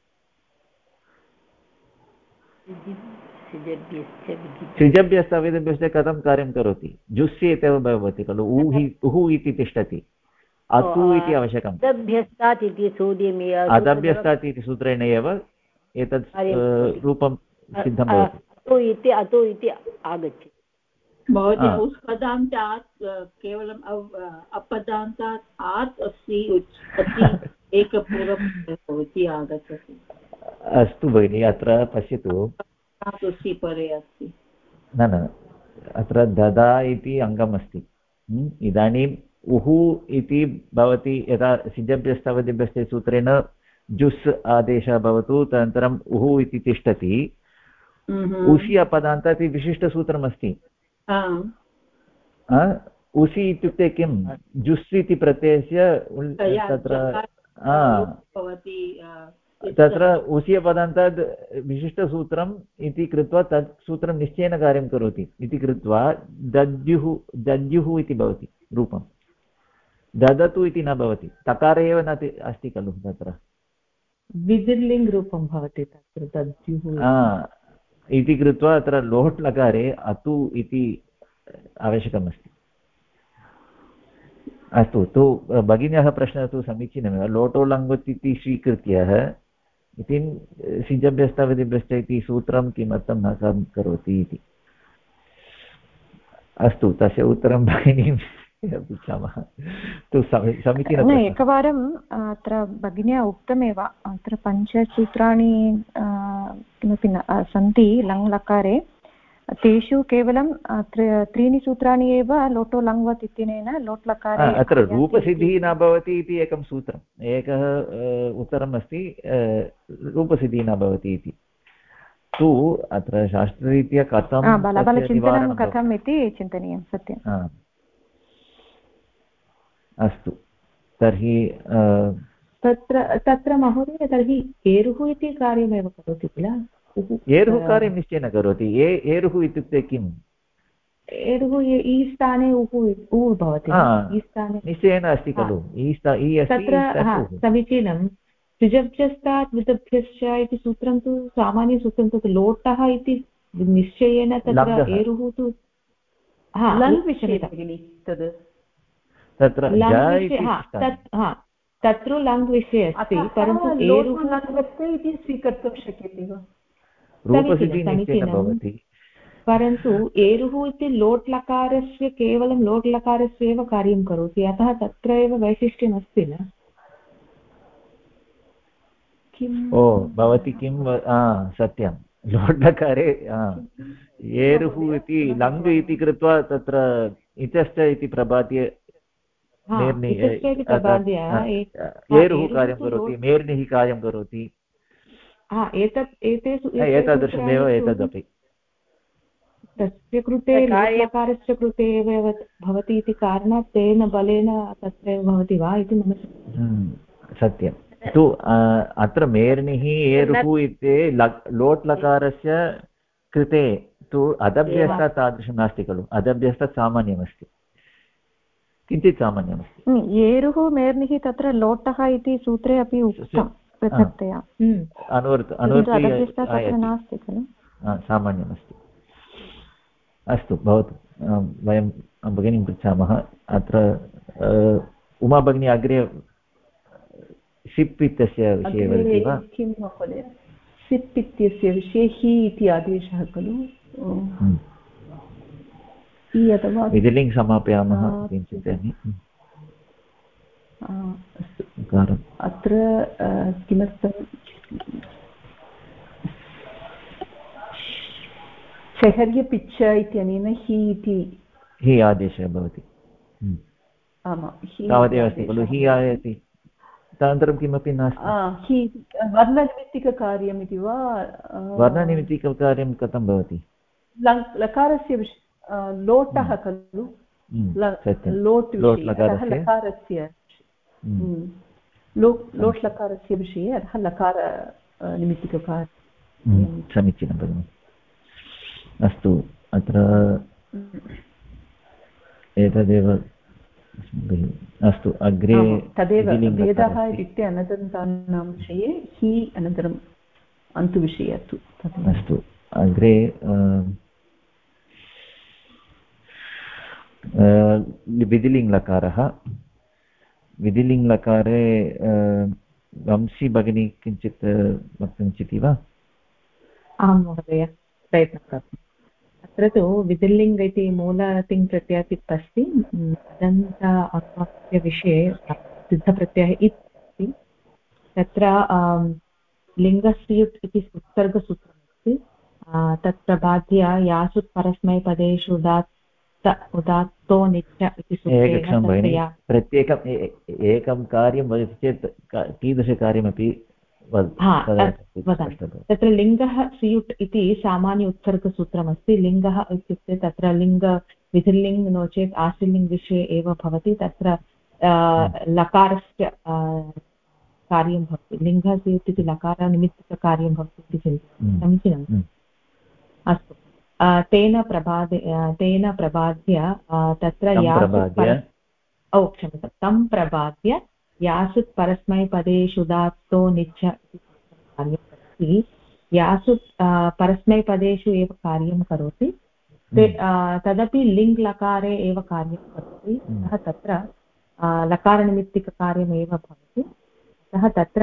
सिजभ्यस्तविधिभ्यश्च कथं कार्यं करोति? जुस्सि इत्येव भवति खलु उहु इति तिष्ठति अतु इति आवश्यकम् अदभ्यस्तात् इति सूत्रेण एव एतत् रूपं सिद्धं भवति अतु इति आगच्छति महोदय उत्पदान्तात् केवलम् अपदान्तात् आत् अस्ति एकपूर्वं भवति आगच्छति अस्तु भगिनि अत्र पश्यतु परे अस्ति न अत्र ददा इति अङ्गम् अस्ति इदानीम् उहु इति भवति यदा सिजभ्यस्तवदिभ्यश्च सूत्रेण जुस् आदेशः भवतु तदनन्तरम् उहु इति तिष्ठति उसि अपदान्तात् विशिष्टसूत्रमस्ति उसि इत्युक्ते किं जुस् इति प्रत्ययस्य तत्र उसि अपदान्तात् विशिष्टसूत्रम् इति कृत्वा तत् सूत्रं निश्चयेन कार्यं करोति इति कृत्वा दद्युः इति भवति रूपं ददतु इति न भवति तकार एव न अस्ति खलु तत्र विधिर्लिङ्ग् रूपं भवति तत्र दद्युः इति कृत्वा अत्र लोट् लकारे अतु इति आवश्यकमस्ति अस्तु तु भगिन्याः प्रश्नः तु समीचीनमेव लोटो लङ्गुत् इति स्वीकृत्य इति सिजभ्यस्तविधिभ्यश्च इति सूत्रं किमर्थं न करोति इति अस्तु तस्य उत्तरं भगिनीं पृच्छामः तु समीचीनं एकवारम् अत्र भगिन्या उक्तमेव अत्र पञ्चसूत्राणि किमपि सन्ति लङ् लकारे तेषु केवलं त्रीणि सूत्राणि एव लोटो लङ्वत् इत्यनेन लोट् लकारे अत्र रूपसिद्धिः न भवति इति एकं सूत्रम् एकः उत्तरम् अस्ति रूपसिद्धिः न भवति इति तु अत्र शास्त्ररीत्या कथं बलबलचिन्तनं कथम् इति चिन्तनीयं सत्यं अस्तु तर्हि तत्र महोदय तर्हि एरुः इति कार्यमेव करोति किल एरुः कार्यं निश्चयेन करोति एरुः इत्युक्ते किम् एरुः ई स्थाने उः भवति निश्चयेन अस्ति खलु तत्र समीचीनं सृजभ्यस्तात् विधभ्यश्च इति सूत्रं तु सामान्यसूत्रं तु लोटः इति निश्चयेन तत्र एरुः तु तत्र तत्र लङ् विषये अस्ति परन्तु एरुः लङ् इति स्वीकर्तुं शक्यते वा रूपसिद्धि निश्चयेन भवति, परन्तु एरुः इति लोट् लकारस्य केवलं लोट् लकारस्य एव कार्यं करोति, अतः तत्र एव वैशिष्ट्यमस्ति न? ओ भवती किं सत्यं लोट्लकारे एरुः इति लङ् इति कृत्वा तत्र इतश्च इति प्रबाद्य एरुः कार्यं करोति, मेर्निः कार्यं करोति, एतादृशमेव एतदपि तस्य कृते लकारस्य कृते एव भवति इति कारणात् तेन बलेन तत्रैव भवति वा इति मम सत्यं तु अत्र मेर्निः एरुः इति लोट् लकारस्य कृते तु अदभ्यस्तात् तादृशं नास्ति खलु, अदभ्यस्तात् सामान्यमस्ति, किञ्चित् सामान्यमस्ति। एरुः मेर्निः तत्र लोटः इति सूत्रे अपि उक्तं पृथक्तया, नास्ति खलु, सामान्यमस्ति। अस्तु भवतु, वयं भगिनीं पृच्छामः। अत्र उमा भगिनी अग्रे शिप् इत्यस्य विषये वदति वा? किं महोदय, सिप् इत्यस्य विषये हि इति आदेशः खलु, हि अथवा विधिलिङ्ग् समापयामः चिन्तयामि। अत्र किमर्थं शहर्यपिच्छ इत्यनेन हि इति आदेशः भवति, आमां तावदेव अस्ति खलु, हि आयाति, तदनन्तरं किमपि नास्ति। वर्णनिमित्तिककार्यम् इति वा? वर्णनिमित्तिककार्यं कथं भवति? लकारस्य लोटः खलु, लोट् लकारस्य लोट् लकारस्य विषये, अतः लकार निमित्तिककार्यं। समीचीनं भगिनि। अस्तु, अत्र एतदेव अस्तु, अग्रे तदेव भेदः इत्युक्ते अनदन्तानां विषये हि अनन्तरम् अन्तुविषये अस्तु। अस्तु, अग्रे विधिलिङ्ग्लकारः। विधिलिङ्ग्लकारे वंशी भगिनी किञ्चित् वक्तुमिच्छति वा? आं महोदय, प्रयत्नं कर्तुम्। अत्र तु विधिलिङ्ग् इति मूलतिङ् प्रत्ययात् अस्ति, अदन्त अङ्गस्य विषये सिद्धप्रत्ययः इत् अस्ति। तत्र लिङ्गस्य युट् इति उत्सर्गसूत्रमस्ति, तत् प्रबाद्य यासुत् परस्मैपदेषु उदात्तो निच्च इति सूत्रेण प्रत्येकम् एकं कार्यं वदति चेत् कीदृशकार्यमपि तत्र लिङ्गः स्युट् इति सामान्य उत्सर्गसूत्रमस्ति। लिङ्गः इत्युक्ते तत्र विधिलिङ्ग् नो चेत् आश्रिलिङ्ग् विषये एव भवति, तत्र लकारस्य कार्यं भवति, लिङ्गः स्युट् इति लकारनिमित्तकार्यं भवति इति चिन्तयामि, समीचीनम्। अस्तु, तेन प्रबाद्य तत्र क्षम्यतां, तं प्रबाद्य यासुत् परस्मैपदेषु दात्तो निच्छ इति कार्यं करोति। यासुत् परस्मैपदेषु एव कार्यं करोति, तदपि लिङ्ग् लकारे एव कार्यं करोति, अतः तत्र लकारनिमित्तिककार्यमेव भवति। अतः तत्र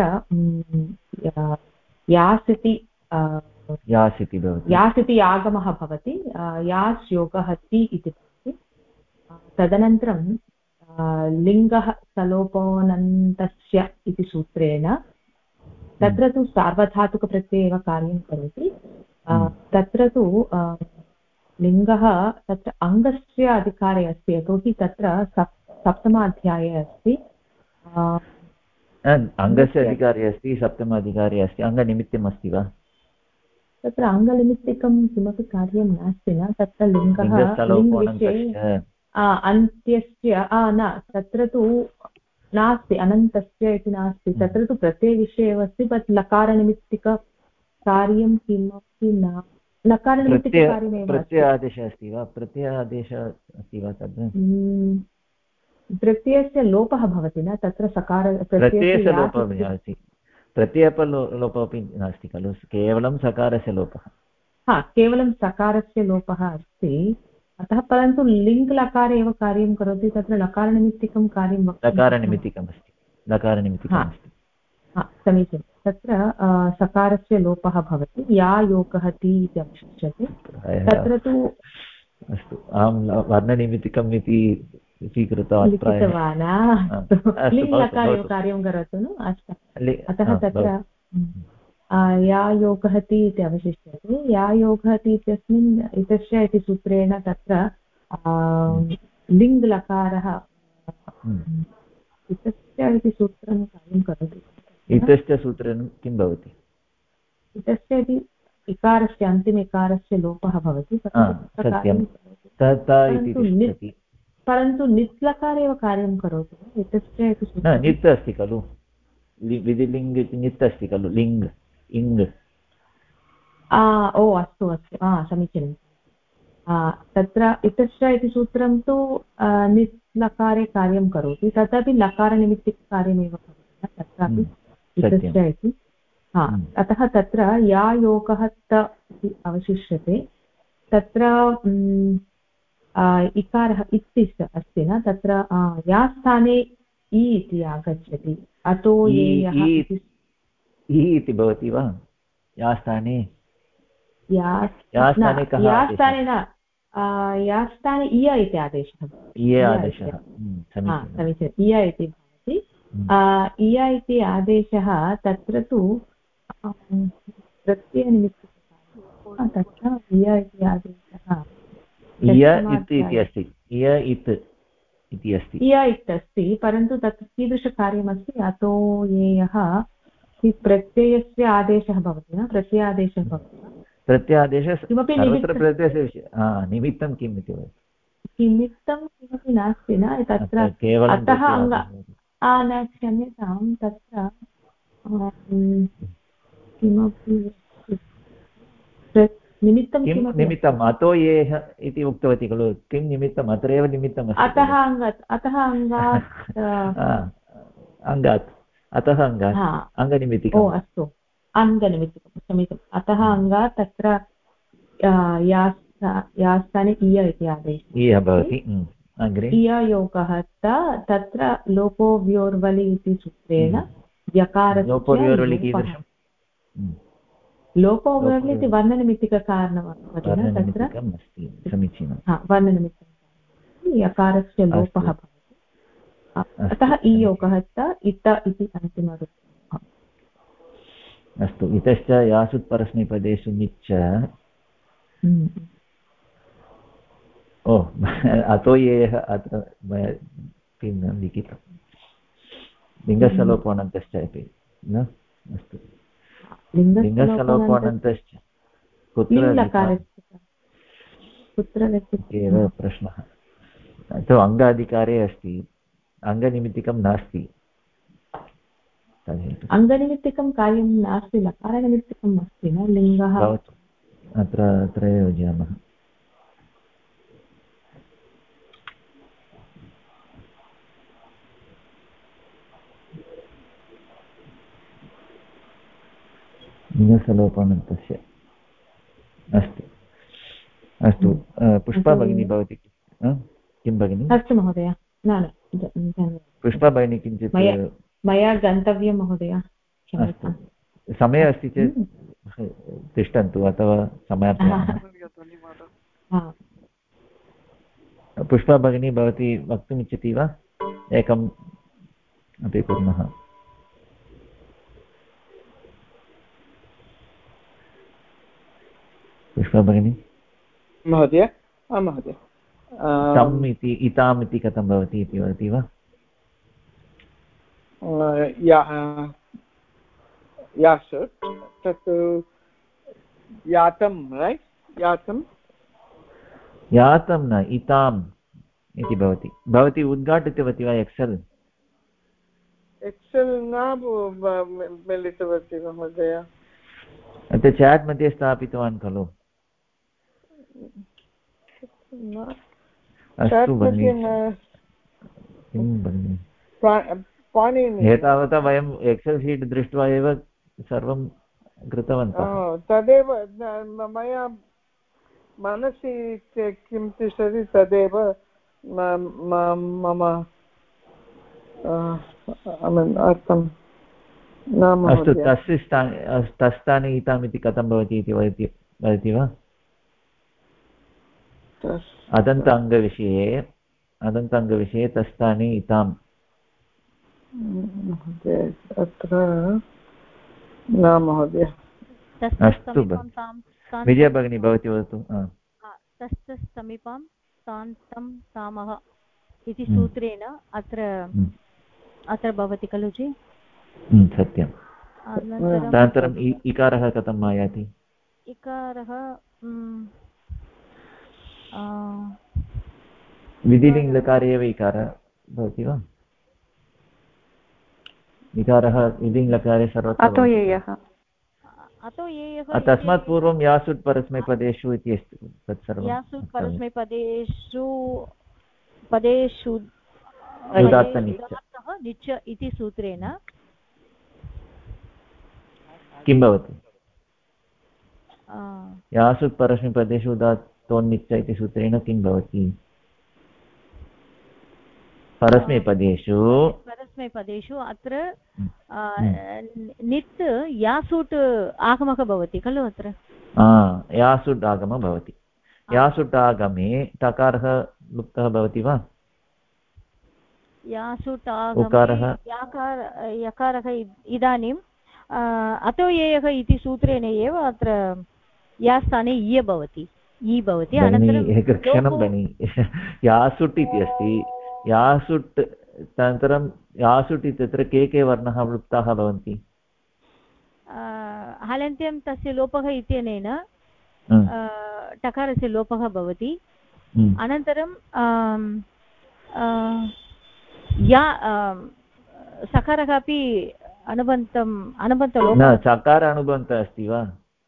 यास् इति आगमः भवति, यास् योगः ति इति भवति। तदनन्तरं लिङ्गः सलोपोऽनन्तस्य इति सूत्रेण तत्र तु सार्वधातुकप्रत्यये एव कार्यं करोति। तत्र तु लिङ्गः तत्र अङ्गस्य अधिकारे अस्ति, यतोहि तत्र सप्तमाध्याये अस्ति, अङ्गस्य अधिकारे अस्ति, सप्तमाधिकारे अस्ति, अङ्गनिमित्तम् अस्ति वा? तत्र अङ्गनिमित्तिकं किमपि कार्यं नास्ति न, तत्र लिङ्गः अन्त्यस्य न, तत्र तु नास्ति, अनन्तस्य इति नास्ति, तत्र तु प्रत्ययविषये एव अस्ति, बट् लकारनिमित्तिककार्यं किमपि न, लकारनिमित्तिककार्यमेव। प्रत्ययादेशः अस्ति वा? प्रत्ययादेशः अस्ति वा? तद् प्रत्ययस्य लोपः भवति न, तत्र प्रत्ययस्य लोपः अस्ति, प्रत्ययलोपः नास्ति खलु, केवलं सकारस्य लोपः। केवलं सकारस्य लोपः अस्ति, अतः परन्तु लिङ्ग् लकारे एव कार्यं करोति, तत्र लकारनिमित्तिकं कार्यं लकारनिमित्तिकमस्ति, समीचीनं। तत्र सकारस्य लोपः भवति या योगहति इति अवशिष्यते तत्र तु अस्तु अहं वर्णनिमित्तिकम् इति स्वीकृतवान् लिखितवान् लिङ् लकारयोः कार्यं करोतु न अस्तु अतः तत्र या योगहति इति अवशिष्यते या योगहति इत्यस्मिन् इतस्य इति सूत्रेण तत्र लिङ् लकारः इतस्य इति सूत्रं कार्यं करोति इतस्य सूत्रेण किं भवति इतस्य इति इकारस्य अन्तिम इकारस्य लोपः भवति परन्तु नित् लकारे एव कार्यं करोति इतस्य इति नित् अस्ति खलु विधिलिङ्ग् इति नित् अस्ति खलु लिङ्ग् इङ्ग् ओ अस्तु अस्तु समीचीनं तत्र इतस्य इति सूत्रं तु नित् लकारे कार्यं करोति तथापि लकारनिमित्तिककार्यमेव भवति तत्रापि इतस्य इति अतः तत्र या योगः त इति अवशिष्यते तत्र इकारः इत्तिस् अस्ति न तत्र या स्थाने इ इति आगच्छति अतो येयः इति भवति वा या स्थाने या स्थाने इय इति आदेशः समीचीनम् इय इति भवति इय इति आदेशः तत्र तु प्रत्ययनिमित्तः तत्र इय इति आदेशः इति अस्ति इय इत् अस्ति परन्तु तत् कीदृशकार्यमस्ति अतो येयः प्रत्ययस्य आदेशः भवति न प्रत्ययादेशः भवति प्रत्यादेशः किमपि निमित्तं किम् इति वदति निमित्तं किमपि नास्ति न तत्र अतः न क्षम्यतां तत्र किमपि निमित्तम् अतो येह इति उक्तवती खलु किं निमित्तम् अत्रैव निमित्तम् अतः अङ्गात् अङ्गनिमित्तिकम् अस्तु अङ्गनिमित्तिकं समीचीनम् अतः अङ्गात् तत्र या स्थाने इय इति आदेशः भवति इययोगः तत्र लोपो व्योर्वलि इति सूत्रेण यकारस्य लोपोवर्णि इति वर्णनिमित्तिककारणं तत्र वर्णनिमित्तं यकारस्य लोपः भवति अतः इयोगः इत इति अन्तिमरूपम् अस्तु इतश्च यासु परस्मैपदेषु निच्च अतो येयः अत्र किं न लिखितं लिङ्गस्य अपि न अस्तु लिङ्गस्य कुत्र एव प्रश्नः तु अङ्गाधिकारे अस्ति अङ्गनिमित्तिकं नास्ति अङ्गनिमित्तिकं कार्यं नास्ति लकारनिमित्तिकम् अस्ति न लिङ्गः अत्र योजयामः लिङ्गसलोपनन्तस्य अस्तु अस्तु पुष्पा भगिनी भवति किं भगिनि अस्तु महोदय न पुष्पा भगिनी किञ्चित् मया गन्तव्यं महोदय समयः अस्ति चेत् तिष्ठन्तु अथवा समापयामः पुष्पा भगिनी भवती वक्तुमिच्छति वा एकम् अपि कुर्मः पुष्पा भगिनी महोदय महोदय तम् इति इताम् इति कथं भवति इति वदति वा तत् यातं रैट् यातं न इताम् इति भवति भवती उद्घाटितवती वा एक्सेल् न मिलितवती महोदय अत्र चाट् मध्ये स्थापितवान् खलु अस्तु भगिनि किं भगिनि एतावता वयम् एक्सेल् शीट् दृष्ट्वा एव सर्वं कृतवन्तः तदेव मया मनसि किं तिष्ठति तदेव मम अर्थं अस्तु तस्थाने इताम् इति कथं भवति इति वदति वा अदन्ताङ्गविषये तस्थाने इताम् अत्र न महोदय अस्तु विजया भगिनी भवती वदतु तस्थसमीपं तान्तं तामः इति सूत्रेण अत्र भवति खलु जि सत्यं तदनन्तरम् इकारः कथम् आयाति इकारः विधिलिङ्गकारे एव इकारः भवति वा इकारः विधिलिङ्गकारे सर्वत्र तस्मात् पूर्वं यासुट् परस्मैपदेषु इति अस्ति तत्सर्वं यासुट् परस्मैपदेषु पदेषु निच इति सूत्रेण किं भवति यासुट् परस्मैपदेषु उदात्तोन्निच इति सूत्रेण किं भवति परस्मैपदेषु अत्र नित् यासुट् आगमः भवति खलु अत्र यासुट् आगमः भवति यासुट् आगमे तकारः लुप्तः भवति वा यासुट् आगमे यकारः इदानीं अतो येयः इति सूत्रेण एव अत्र या स्थाने इय भवति अनन्तरम् एकक्षणं भगिनि यासुट् इति अस्ति यासुट् तदनन्तरं यासुट् इत्यत्र के वर्णाः लुप्ताः भवन्ति हलन्त्यं तस्य लोपः इत्यनेन टकारस्य लोपः भवति अनन्तरं या सकारः अपि अनुबन्तलोपः न चकार अनुबन्तः अस्ति वा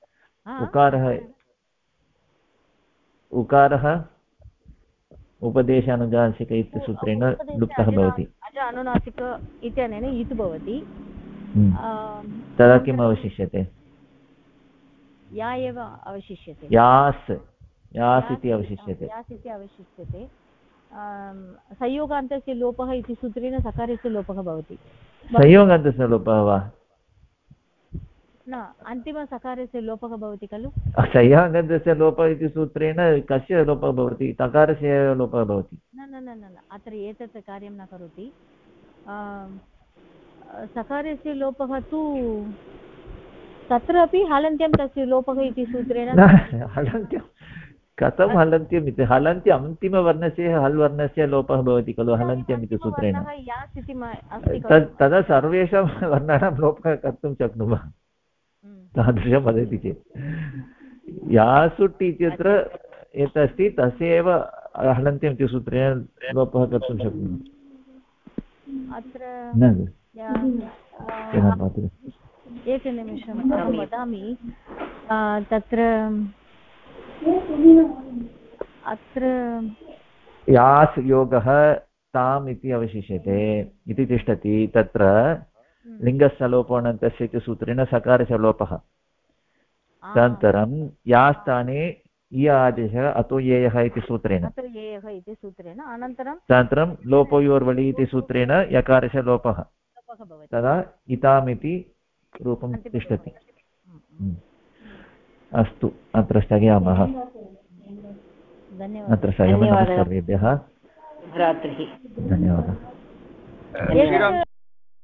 उकारः उपदेशानुनासिक इत्यसूत्रेण लुप्तः भवति अनुनासिक इत्यनेन इत् भवति तदा किम् अवशिष्यते या एव अवशिष्यते यास् इति अवशिष्यते संयोगान्तस्य लोपः इति सूत्रेण सकारस्य लोपः भवति संयोगान्तस्य लोपः वा न अन्तिमसकारस्य लोपः भवति खलु संयोगान्तस्य लोपः इति सूत्रेण कस्य लोपः भवति तकारस्य एव लोपः भवति न अत्र एतत् कार्यं न करोति सकारस्य लोपः तु तत्रापि हलन्त्यं तस्य लोपः इति सूत्रेण हलन्त्यं कथं हलन्त्यम् इति हलन्त्य अन्तिमवर्णस्य हल् वर्णस्य लोपः भवति खलु हलन्त्यम् इति सूत्रेण तदा सर्वेषां वर्णानां लोपः कर्तुं शक्नुमः तादृशं वदति चेत् यासुट् इत्यत्र यत् अस्ति तस्य एव हलन्त्यम् इति सूत्रेण लोपः कर्तुं शक्नुमः एकनिमिषम् अहं वदामि तत्र अत्र यास् योगः ताम् इति अवशिष्यते इति तिष्ठति तत्र लिङ्गस्य लोपोऽनन्तस्य इति सूत्रेण सकारस्य लोपः तदनन्तरं या स्थाने इय आदेशः अतो येयः इति सूत्रेण तदनन्तरं लोपोयोर्वलि इति सूत्रेण यकारस्य लोपः तदा इतामिति रूपं तिष्ठति अस्तु अत्र स्थगयामः अत्र सर्वेभ्यः रात्रिः धन्यवादः